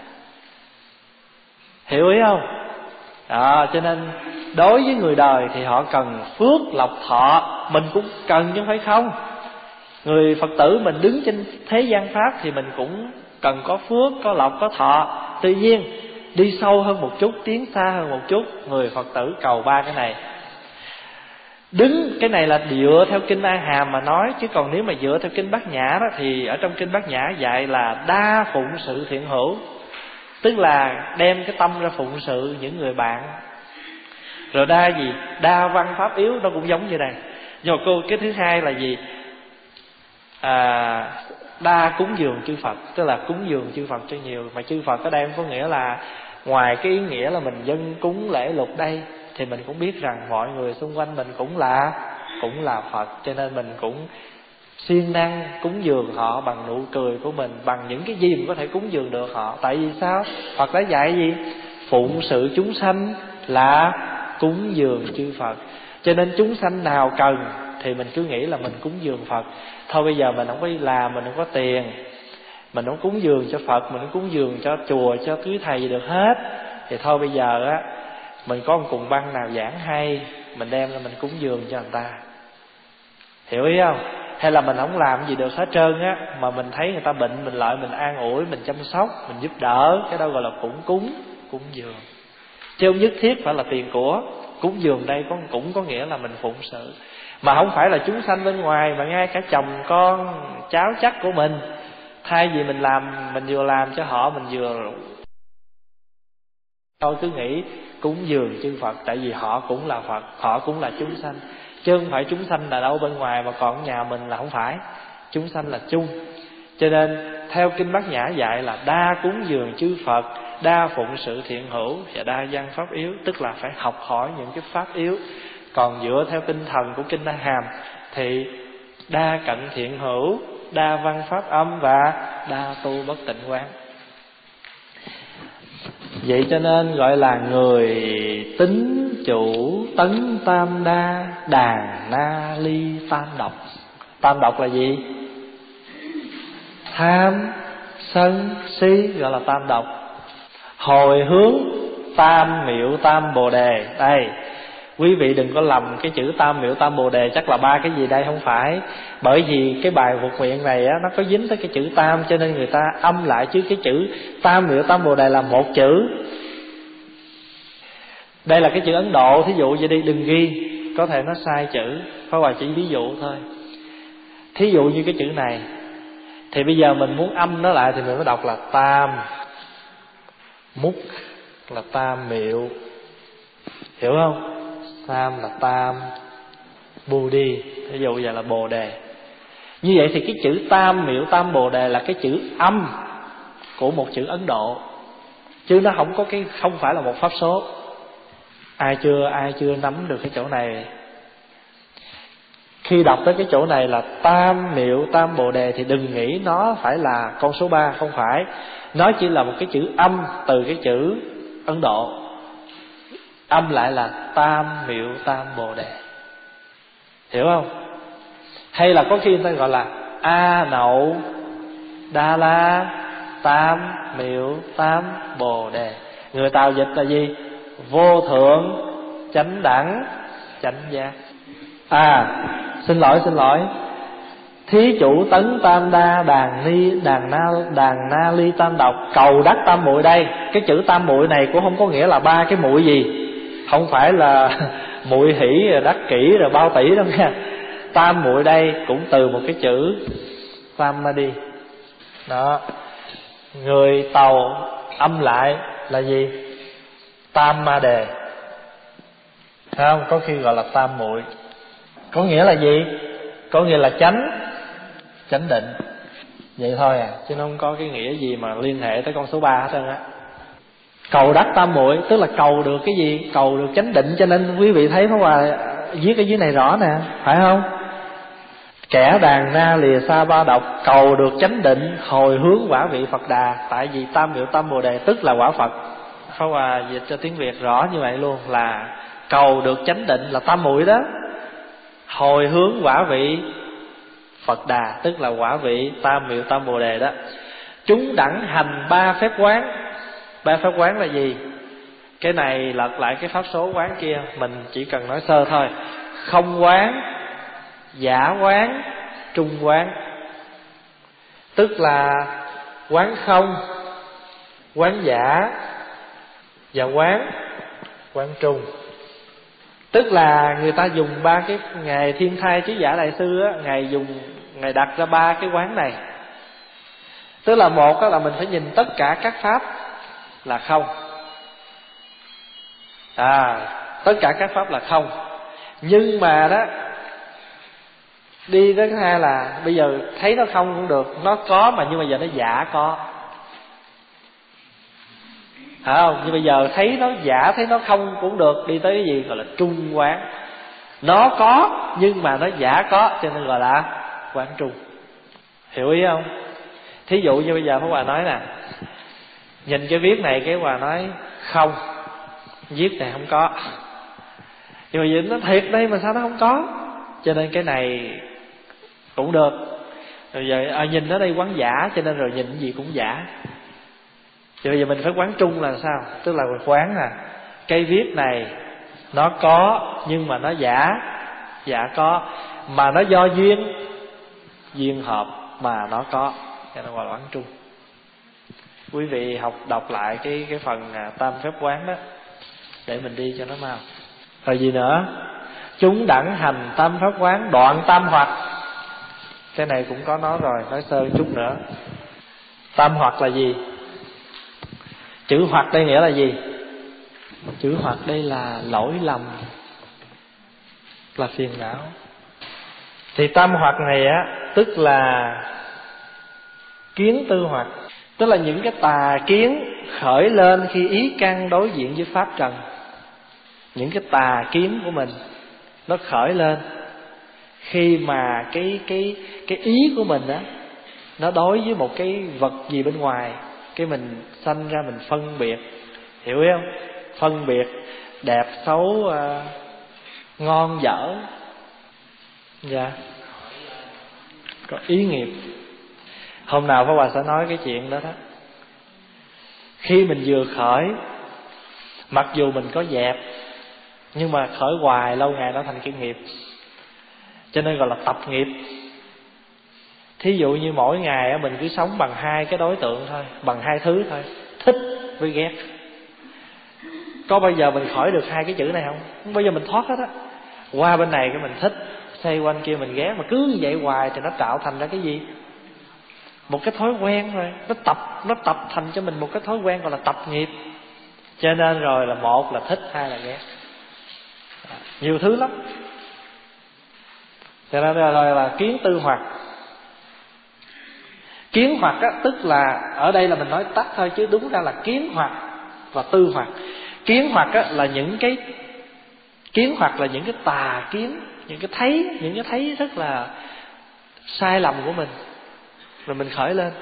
Hiểu ý không? Đó, cho nên đối với người đời thì họ cần phước lộc thọ. Mình cũng cần chứ phải không? Người Phật tử mình đứng trên thế gian pháp thì mình cũng cần có phước, có lộc, có thọ. Tuy nhiên đi sâu hơn một chút, tiến xa hơn một chút, người Phật tử cầu ba cái này. Đứng, cái này là dựa theo kinh A Hàm mà nói. Chứ còn nếu mà dựa theo kinh Bát Nhã đó, thì ở trong kinh Bát Nhã dạy là đa phụng sự thiện hữu. Tức là đem cái tâm ra phụng sự những người bạn. Rồi đa gì? Đa văn pháp yếu, nó cũng giống như này. Nhưng mà cô, cái thứ hai là gì? À, đa cúng dường chư Phật. Tức là cúng dường chư Phật cho nhiều. Mà chư Phật ở đây có nghĩa là ngoài cái ý nghĩa là mình dâng cúng lễ lục đây, thì mình cũng biết rằng mọi người xung quanh mình cũng là cũng là Phật. Cho nên mình cũng siêng năng cúng dường họ bằng nụ cười của mình, bằng những cái gì mình có thể cúng dường được họ. Tại vì sao? Phật đã dạy gì? Phụng sự chúng sanh là cúng dường chư Phật. Cho nên chúng sanh nào cần thì mình cứ nghĩ là mình cúng dường Phật. Thôi bây giờ mình không có đi làm, mình không có tiền, mình không cúng dường cho Phật, mình không cúng dường cho chùa, cho cứ thầy gì được hết. Thì thôi bây giờ á, mình có một cùng băng nào giảng hay, mình đem ra mình cúng dường cho người ta. Hiểu ý không? Hay là mình không làm gì được hết trơn á, mà mình thấy người ta bệnh, mình lại mình an ủi, mình chăm sóc, mình giúp đỡ. Cái đó gọi là cũng cúng, cúng dường. chứ không nhất thiết phải là tiền của. Cúng dường đây có, cũng có nghĩa là mình phụng sự, mà không phải là chúng sanh bên ngoài, mà ngay cả chồng con cháu chắc của mình. Thay vì mình làm, mình vừa làm cho họ, mình vừa tôi cứ nghĩ cúng dường chư Phật, tại vì họ cũng là Phật, họ cũng là chúng sanh, chứ không phải chúng sanh là đâu bên ngoài mà còn nhà mình là không phải. Chúng sanh là chung. Cho nên theo Kinh Bát Nhã dạy là đa cúng dường chư Phật, đa phụng sự thiện hữu và đa văn pháp yếu, tức là phải học hỏi những cái pháp yếu. Còn dựa theo tinh thần của Kinh A Hàm thì đa cận thiện hữu, đa văn pháp âm và đa tu bất tịnh quán. Vậy cho nên gọi là người tín chủ tấn tam đa, đàn na ly tam độc. Tam độc là gì? Tham, sân, si, gọi là tam độc. Hồi hướng tam miệu tam bồ đề. Đây, quý vị đừng có lầm cái chữ tam miệu tam bồ đề chắc là ba cái gì đây, không phải. Bởi vì cái bài Phục Nguyện này á, nó có dính tới cái chữ tam, cho nên người ta âm lại, chứ cái chữ tam miệu tam bồ đề là một chữ. Đây là cái chữ Ấn Độ, thí dụ vậy đi, đừng ghi, có thể nó sai chữ. Pháp Hòa chỉ ví dụ thôi. Thí dụ như cái chữ này, thì bây giờ mình muốn âm nó lại thì mình mới đọc là tam múc, là tam miệu, hiểu không? Tam là tam bồ đi, ví dụ vậy là bồ đề. Như vậy thì cái chữ tam miệu tam bồ đề là cái chữ âm của một chữ Ấn Độ, chứ nó không có cái, không phải là một pháp số. Ai chưa ai chưa nắm được cái chỗ này? Khi đọc tới cái chỗ này là tam miệu tam bồ đề thì đừng nghĩ nó phải là con số ba, không phải. Nó chỉ là một cái chữ âm từ cái chữ Ấn Độ, âm lại là tam miệu tam bồ đề, hiểu không? Hay là có khi người ta gọi là A Nậu Đa La tam miệu tam bồ đề. Người Tàu dịch là gì? Vô thượng chánh đẳng chánh giác. À, xin lỗi xin lỗi. Thí chủ tấn tam đa, đàn ni đàn na đàn na ly tam độc, cầu đắc tam muội. Đây, cái chữ tam muội này cũng không có nghĩa là ba cái muội gì, không phải là muội hỷ rồi đắc kỷ rồi bao tỷ đâu nha. Tam muội đây cũng từ một cái chữ tam ma đi. Đó. Người Tàu âm lại là gì? Tam ma đề. Thấy không? Có khi gọi là tam muội. Có nghĩa là gì? Có nghĩa là chánh chánh định. Vậy thôi à, chứ nó không có cái nghĩa gì mà liên hệ tới con số ba hết trơn á. Cầu đắc tam muội tức là cầu được cái gì? Cầu được chánh định. Cho nên quý vị thấy Pháp Hòa viết ở dưới này rõ nè, phải không? Kẻ đàn na lìa xa ba độc, cầu được chánh định, hồi hướng quả vị Phật Đà. Tại vì tam miệu tam bồ đề tức là quả Phật. Pháp Hòa dịch cho tiếng Việt rõ như vậy luôn, là cầu được chánh định là tam muội đó, hồi hướng quả vị Phật Đà tức là quả vị tam miệu tam bồ đề đó. Chúng đẳng hành ba phép quán. Ba phép quán là gì? Cái này lật lại cái pháp số quán kia, mình chỉ cần nói sơ thôi. Không quán, giả quán, trung quán. Tức là quán không, quán giả và quán quán trung. Tức là người ta dùng ba cái, Ngài Thiên Thai Trí Giả Đại Sư á, Ngài dùng, Ngài đặt ra ba cái quán này. Tức là một đó là mình phải nhìn tất cả các pháp là không. À, tất cả các pháp là không. Nhưng mà đó, đi tới thứ hai là bây giờ thấy nó không cũng được, nó có mà nhưng mà giờ nó giả có. Phải không? Nhưng bây giờ thấy nó giả, thấy nó không cũng được, đi tới cái gì gọi là trung quán. Nó có nhưng mà nó giả có, cho nên gọi là quán trung. Hiểu ý không? Thí dụ như bây giờ Pháp Hòa nói nè, nhìn cái viết này cái Hòa nói không, viết này không có. Nhưng mà vậy nó thiệt đây mà sao nó không có? Cho nên cái này cũng được. Rồi giờ à, nhìn nó đây quán giả, cho nên rồi nhìn cái gì cũng giả. Thì bây giờ mình phải quán trung là sao? Tức là quán là cái viết này nó có nhưng mà nó giả, giả có, mà nó do duyên, duyên hợp mà nó có, cho nên gọi là quán trung. Quý vị học đọc lại cái cái phần tam phép quán đó, để mình đi cho nó mau. Rồi gì nữa? Chúng đẳng hành tam pháp quán, đoạn tam hoặc. Cái này cũng có nói rồi, nói sơ chút nữa. Tam hoặc là gì? Chữ hoặc đây nghĩa là gì? Chữ hoặc đây là lỗi lầm, là phiền não. Thì tam hoặc này á, tức là kiến tư hoặc, tức là những cái tà kiến khởi lên khi ý căn đối diện với pháp trần. Những cái tà kiến của mình nó khởi lên khi mà cái cái cái ý của mình á, nó đối với một cái vật gì bên ngoài, cái mình sanh ra mình phân biệt, hiểu không? Phân biệt đẹp xấu, uh, ngon dở, dạ, có ý nghiệp. Hôm nào Pháp Hòa sẽ nói cái chuyện đó đó. Khi mình vừa khởi, mặc dù mình có dẹp, nhưng mà khởi hoài lâu ngày nó thành cái nghiệp, cho nên gọi là tập nghiệp. Thí dụ như mỗi ngày mình cứ sống bằng hai cái đối tượng thôi, bằng hai thứ thôi, thích với ghét. Có bao giờ mình khỏi được hai cái chữ này không? Không bao giờ mình thoát hết á. Qua bên này cái mình thích, xoay quanh kia mình ghét, mà cứ như vậy hoài thì nó tạo thành ra cái gì? Một cái thói quen rồi. Nó tập Nó tập thành cho mình một cái thói quen gọi là tập nghiệp. Cho nên rồi là một là thích, hai là ghét, nhiều thứ lắm. Cho nên rồi là kiến tư hoặc. Kiến hoặc á, tức là ở đây là mình nói tắt thôi, chứ đúng ra là kiến hoặc và tư hoặc. Kiến hoặc á, là những cái kiến hoặc là những cái tà kiến, những cái thấy, những cái thấy rất là sai lầm của mình, rồi mình khởi lên.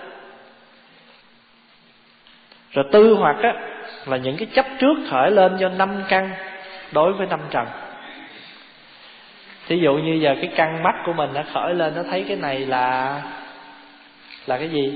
Rồi tư hoặc á, là những cái chấp trước khởi lên do năm căn đối với năm trần. Thí dụ như giờ cái căn mắt của mình nó khởi lên, nó thấy cái này là là cái gì?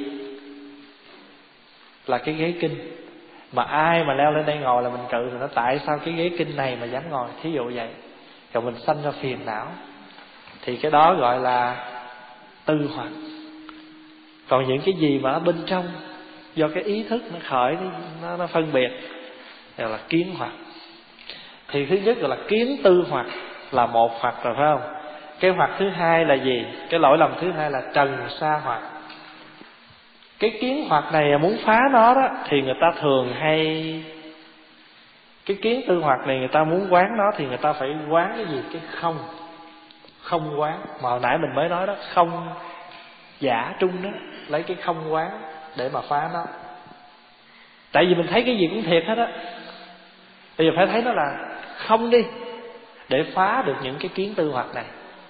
Là cái ghế kinh. Mà ai mà leo lên đây ngồi là mình cự rồi, nó tại sao cái ghế kinh này mà dám ngồi, thí dụ vậy. Rồi mình sanh ra phiền não, thì cái đó gọi là tư hoặc. Còn những cái gì mà ở bên trong do cái ý thức nó khởi, nó, nó phân biệt, gọi là kiến hoặc. Thì thứ nhất gọi là kiến tư hoặc, là một hoặc rồi phải không? Cái hoặc thứ hai là gì? Cái lỗi lầm thứ hai là trần sa hoặc. Cái kiến hoặc này muốn phá nó đó, thì người ta thường hay, cái kiến tư hoặc này người ta muốn quán nó thì người ta phải quán cái gì? Cái không. Không quán. Mà hồi nãy mình mới nói đó, không giả trung đó, lấy cái không quán để mà phá nó. Tại vì mình thấy cái gì cũng thiệt hết á, bây giờ phải thấy nó là không đi, để phá được những cái kiến tư hoặc này.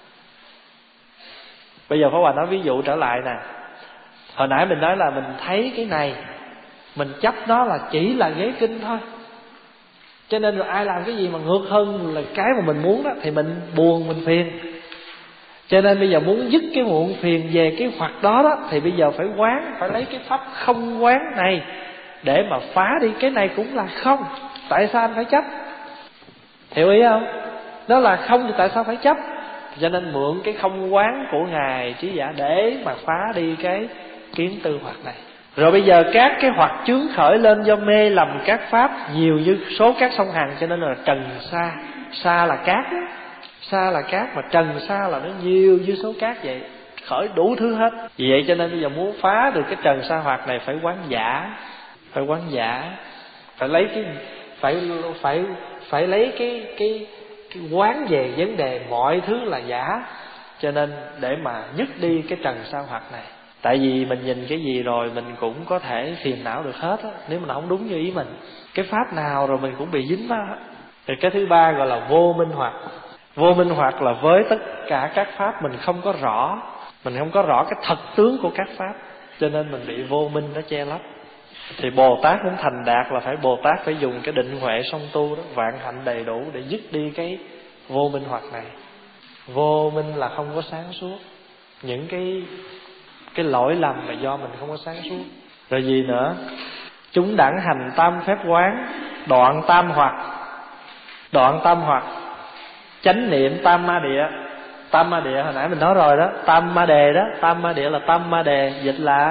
Bây giờ Pháp Hòa nói ví dụ trở lại nè. Hồi nãy mình nói là mình thấy cái này, mình chấp nó là chỉ là ghế kinh thôi, cho nên rồi ai làm cái gì mà ngược hơn là cái mà mình muốn đó, thì mình buồn, mình phiền. Cho nên bây giờ muốn dứt cái muộn phiền về cái hoặc đó đó, thì bây giờ phải quán, phải lấy cái pháp không quán này để mà phá đi. Cái này cũng là không, tại sao anh phải chấp? Hiểu ý không? Nó là không thì tại sao phải chấp? Cho nên mượn cái không quán của Ngài Trí Giả để mà phá đi cái kiến tư hoặc này. Rồi bây giờ các cái hoặc chướng khởi lên do mê lầm các pháp nhiều như số các sông Hằng, cho nên là trần sa. Sa là cát đó. Sa là cát, mà trần sa là nó nhiều như số cát vậy, khởi đủ thứ hết. Vì vậy cho nên bây giờ muốn phá được cái trần sa hoặc này phải quán giả, phải quán giả, phải lấy cái phải phải phải lấy cái cái cái quán về vấn đề mọi thứ là giả. Cho nên để mà dứt đi cái trần sa hoặc này. Tại vì mình nhìn cái gì rồi mình cũng có thể phiền não được hết á, nếu mà nó không đúng như ý mình. Cái pháp nào rồi mình cũng bị dính vào. Thì cái thứ ba gọi là vô minh hoặc. Vô minh hoặc là với tất cả các pháp mình không có rõ, mình không có rõ cái thật tướng của các pháp, cho nên mình bị vô minh nó che lấp. Thì Bồ Tát muốn thành đạt là phải Bồ Tát phải dùng cái định huệ song tu đó, vạn hạnh đầy đủ để dứt đi cái vô minh hoặc này. Vô minh là không có sáng suốt, những cái cái lỗi lầm là do mình không có sáng suốt. Rồi gì nữa? Chúng đẳng hành tam phép quán, đoạn tam hoặc. Đoạn tam hoặc, chánh niệm tam ma địa. Tam ma địa hồi nãy mình nói rồi đó, tam ma đề đó. Tam ma địa là tam ma đề, dịch là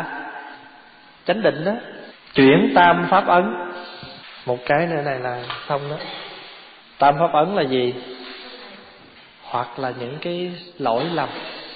chánh định đó. Chuyển tam pháp ấn. Một cái nữa này là xong đó. Tam pháp ấn là gì? Hoặc là những cái lỗi lầm,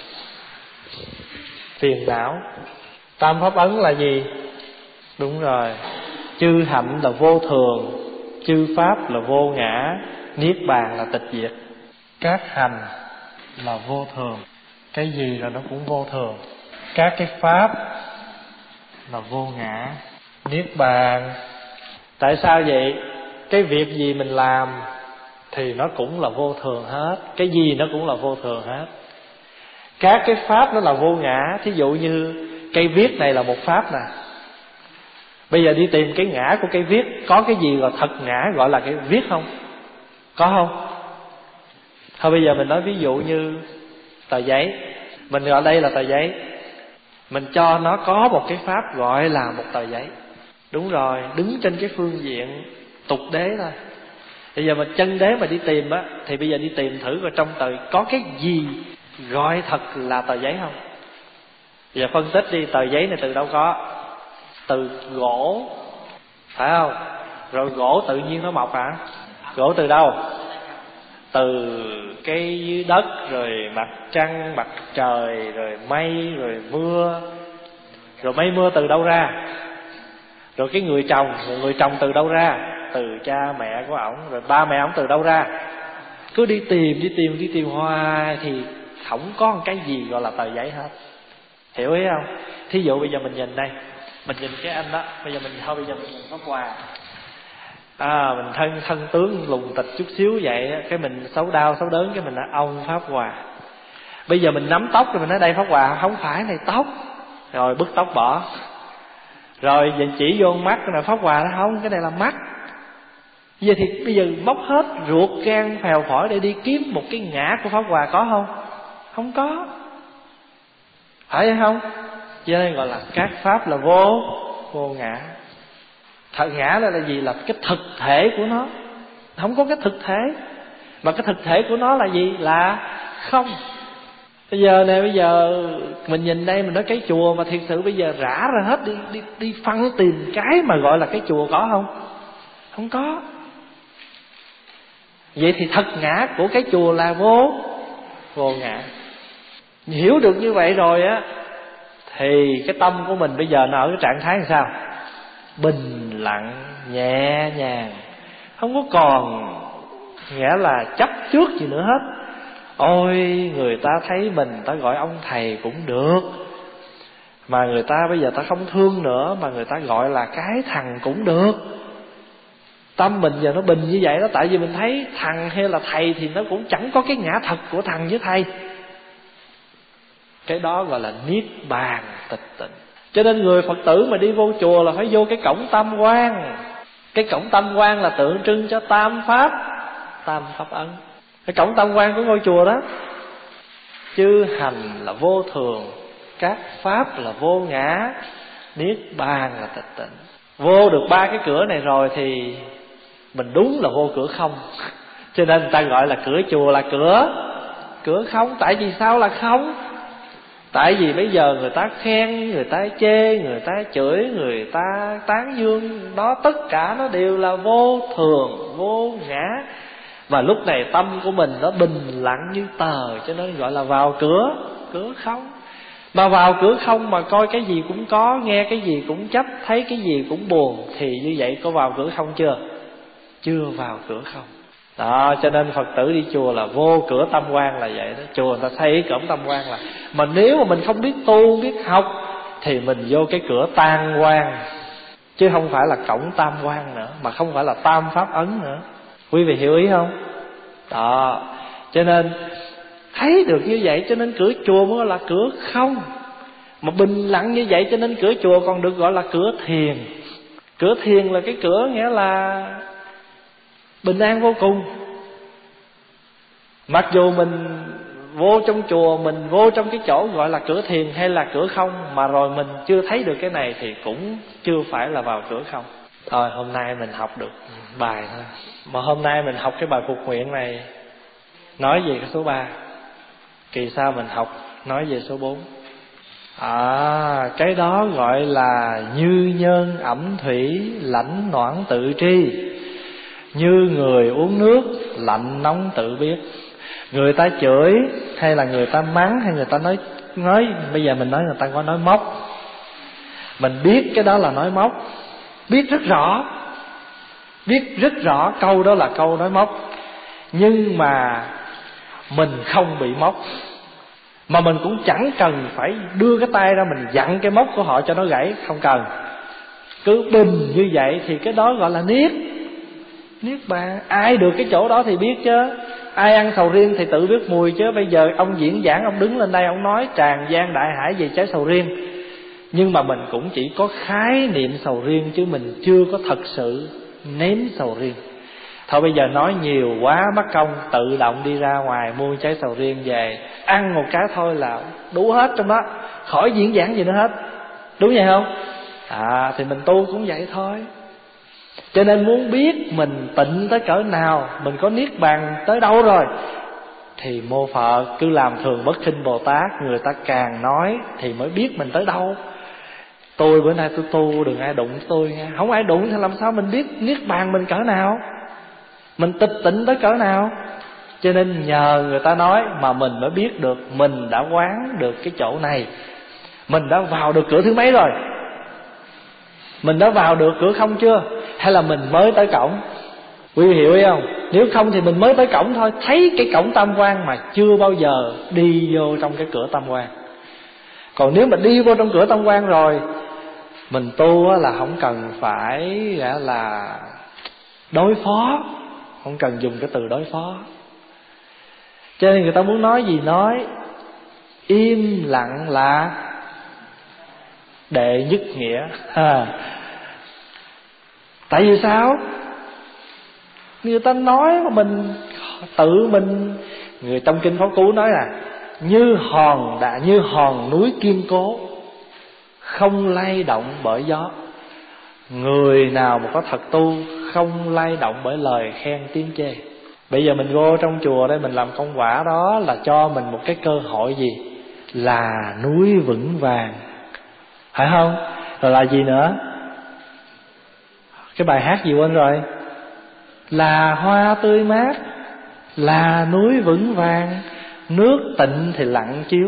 phiền não. Tam pháp ấn là gì? Đúng rồi, chư hạnh là vô thường, chư pháp là vô ngã, niết bàn là tịch diệt. Các hành là vô thường, cái gì là nó cũng vô thường. Các cái pháp là vô ngã, niết bàn. Tại sao vậy? Cái việc gì mình làm thì nó cũng là vô thường hết, cái gì nó cũng là vô thường hết. Các cái pháp nó là vô ngã. Thí dụ như cây viết này là một pháp nè. Bây giờ đi tìm cái ngã của cây viết, có cái gì gọi thật ngã gọi là cái viết không? Có không? Thôi bây giờ mình nói ví dụ như tờ giấy. Mình gọi đây là tờ giấy, mình cho nó có một cái pháp gọi là một tờ giấy. Đúng rồi, đứng trên cái phương diện tục đế thôi. Bây giờ mình chân đế mà đi tìm á, thì bây giờ đi tìm thử coi trong tờ có cái gì gọi thật là tờ giấy không. Bây giờ phân tích đi, tờ giấy này từ đâu có? Từ gỗ, phải không? Rồi gỗ tự nhiên nó mọc hả? Gỗ từ đâu? Từ cái dưới đất, rồi mặt trăng, mặt trời, rồi mây, rồi mưa. Rồi mây mưa từ đâu ra? Rồi cái người trồng, rồi người trồng từ đâu ra? Từ cha mẹ của ổng. Rồi ba mẹ ổng từ đâu ra? Cứ đi tìm, đi tìm, đi tìm hoài thì không có một cái gì gọi là tờ giấy hết. Hiểu ý không? Thí dụ bây giờ mình nhìn đây, mình nhìn cái anh đó, bây giờ mình thôi bây giờ mình nhìn Pháp Hòa. À, mình thân thân tướng lùng tịch chút xíu vậy, cái mình xấu đau xấu đớn, cái mình nói ông Pháp Hòa. Bây giờ mình nắm tóc rồi mình nói đây Pháp Hòa, không phải này tóc. Rồi bứt tóc bỏ. Rồi giờ chỉ vô mắt là Pháp Hòa, nó không, cái này là mắt. Giờ thì bây giờ móc hết ruột gan phèo phổi để đi kiếm một cái ngã của Pháp Hòa, có không? Không có. Phải hay không? Cho nên gọi là các pháp là vô vô ngã. Thật ngã là, là gì? Là cái thực thể của nó. Không có cái thực thể. Mà cái thực thể của nó là gì? Là không. Bây giờ này, bây giờ mình nhìn đây mình nói cái chùa, mà thiệt sự bây giờ rã ra hết, đi đi đi phân tìm cái mà gọi là cái chùa có không? Không có. Vậy thì thật ngã của cái chùa là vô vô ngã. Hiểu được như vậy rồi á, thì cái tâm của mình bây giờ nó ở cái trạng thái làm sao? Bình lặng, nhẹ nhàng, không có còn nghĩa là chấp trước gì nữa hết. Ôi, người ta thấy mình, ta gọi ông thầy cũng được, mà người ta bây giờ ta không thương nữa, mà người ta gọi là cái thằng cũng được. Tâm mình giờ nó bình như vậy đó. Tại vì mình thấy thằng hay là thầy thì nó cũng chẳng có cái ngã thật của thằng với thầy. Cái đó gọi là niết bàn tịch tịnh. Cho nên người Phật tử mà đi vô chùa là phải vô cái cổng tam quan. Cái cổng tam quan là tượng trưng cho tam pháp, tam pháp ấn. Cái cổng tam quan của ngôi chùa đó. Chư hành là vô thường, các pháp là vô ngã, niết bàn là tịch tịnh. Vô được ba cái cửa này rồi thì mình đúng là vô cửa không. Cho nên người ta gọi là cửa chùa là cửa cửa không. Tại vì sao là không? Tại vì bây giờ người ta khen, người ta chê, người ta chửi, người ta tán dương, đó tất cả nó đều là vô thường, vô ngã. Và lúc này tâm của mình nó bình lặng như tờ, cho nên gọi là vào cửa cửa không. Mà vào cửa không mà coi cái gì cũng có, nghe cái gì cũng chấp, thấy cái gì cũng buồn, thì như vậy có vào cửa không chưa? Chưa vào cửa không. Đó, cho nên Phật tử đi chùa là vô cửa tam quan là vậy đó. Chùa người ta xây cổng tam quan là, mà nếu mà mình không biết tu, biết học thì mình vô cái cửa tam quan, chứ không phải là cổng tam quan nữa, mà không phải là tam pháp ấn nữa. Quý vị hiểu ý không? Đó, cho nên thấy được như vậy cho nên cửa chùa mới gọi là cửa không. Mà bình lặng như vậy cho nên cửa chùa còn được gọi là cửa thiền. Cửa thiền là cái cửa nghĩa là bình an vô cùng. Mặc dù mình vô trong chùa, mình vô trong cái chỗ gọi là cửa thiền hay là cửa không, mà rồi mình chưa thấy được cái này thì cũng chưa phải là vào cửa không. Thôi hôm nay mình học được bài thôi. Mà hôm nay mình học cái bài phục nguyện này nói về cái số ba. Kỳ sau mình học nói về số bốn. À, cái đó gọi là như nhân ẩm thủy, lãnh noãn tự tri. như người uống nước, lạnh nóng tự biết. Người ta chửi hay là người ta mắng hay người ta nói nói bây giờ mình nói người ta có nói móc, mình biết cái đó là nói móc, biết rất rõ, biết rất rõ câu đó là câu nói móc, nhưng mà mình không bị móc, mà mình cũng chẳng cần phải đưa cái tay ra mình dặn cái móc của họ cho nó gãy, không cần. Cứ bình như vậy thì cái đó gọi là niết niết bàn. Ai được cái chỗ đó thì biết chứ. Ai ăn sầu riêng thì tự biết mùi chứ. Bây giờ ông diễn giảng, ông đứng lên đây ông nói tràn gian đại hải về trái sầu riêng, nhưng mà mình cũng chỉ có khái niệm sầu riêng chứ mình chưa có thật sự nếm sầu riêng. Thôi bây giờ nói nhiều quá mất công, tự động đi ra ngoài mua trái sầu riêng về ăn một cái thôi là đủ hết trong đó, khỏi diễn giảng gì nữa hết. Đúng vậy không? À thì mình tu cũng vậy thôi. Cho nên muốn biết mình tịnh tới cỡ nào, mình có niết bàn tới đâu rồi, thì mô Phật cứ làm thường bất khinh Bồ Tát. Người ta càng nói thì mới biết mình tới đâu. Tôi bữa nay tôi tu, đừng ai đụng tôi nha. Không ai đụng thì làm sao mình biết niết bàn mình cỡ nào, mình tịch tịnh tới cỡ nào. Cho nên nhờ người ta nói mà mình mới biết được mình đã quán được cái chỗ này. Mình đã vào được cửa thứ mấy rồi? Mình đã vào được cửa không chưa? Hay là mình mới tới cổng? Quý hiểu ý không? Nếu không thì mình mới tới cổng thôi, thấy cái cổng tam quan mà chưa bao giờ đi vô trong cái cửa tam quan. Còn nếu mà đi vô trong cửa tam quan rồi, mình tu là không cần phải là đối phó, không cần dùng cái từ đối phó. Cho nên người ta muốn nói gì nói, im lặng là đệ nhất nghĩa. à. Tại vì sao? Người ta nói mà mình tự mình, người trong kinh Pháp Cú nói là như hòn đã như hòn núi kiên cố, không lay động bởi gió. Người nào mà có thật tu không lay động bởi lời khen tiếng chê. Bây giờ mình vô trong chùa đây mình làm công quả đó là cho mình một cái cơ hội gì? Là núi vững vàng, phải không? Rồi là gì nữa? Cái bài hát gì quên rồi? Là hoa tươi mát, là núi vững vàng, nước tịnh thì lặng chiếu.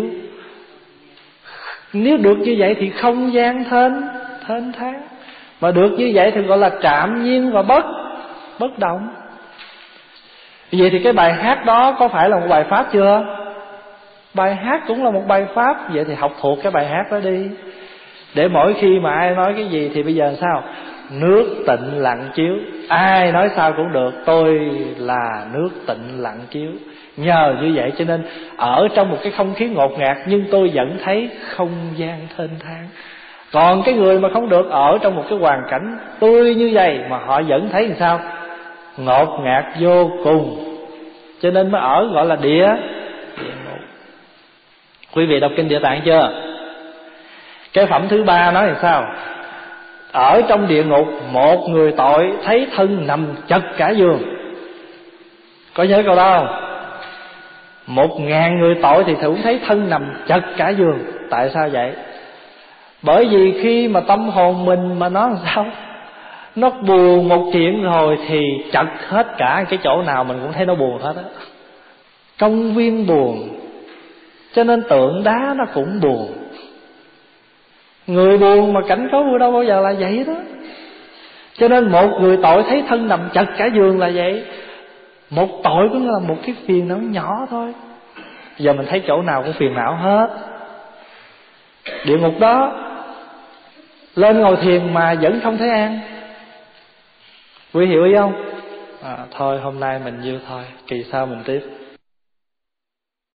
Nếu được như vậy thì không gian thênh thênh thang, mà được như vậy thì gọi là trạm nhiên và bất bất động. Vậy thì cái bài hát đó có phải là một bài pháp chưa? Bài hát cũng là một bài pháp. Vậy thì học thuộc cái bài hát đó đi, để mỗi khi mà ai nói cái gì thì bây giờ sao? Nước tịnh lặng chiếu. Ai nói sao cũng được, tôi là nước tịnh lặng chiếu. Nhờ như vậy cho nên ở trong một cái không khí ngột ngạt, nhưng tôi vẫn thấy không gian thênh thang. Còn cái người mà không được ở trong một cái hoàn cảnh tươi như vậy mà họ vẫn thấy làm sao? Ngột ngạt vô cùng. Cho nên mới ở gọi là địa địa ngục. Quý vị đọc kinh Địa Tạng chưa? Cái phẩm thứ ba nói là sao? Ở trong địa ngục, một người tội thấy thân nằm chật cả giường. Có nhớ câu đó không? Một ngàn người tội thì cũng thấy thân nằm chật cả giường. Tại sao vậy? Bởi vì khi mà tâm hồn mình mà nó làm sao? Nó buồn một chuyện rồi thì chật hết cả cái chỗ nào mình cũng thấy nó buồn hết á. Công viên buồn, cho nên tượng đá nó cũng buồn. Người buồn mà cảnh cấu đâu bao giờ là vậy đó. Cho nên một người tội thấy thân nằm chật cả giường là vậy. Một tội cũng là một cái phiền não nhỏ thôi. Giờ mình thấy chỗ nào cũng phiền não hết. Địa ngục đó, lên ngồi thiền mà vẫn không thấy an. Quý hiểu ý không? À, thôi hôm nay mình nhiêu thôi, kỳ sau mình tiếp.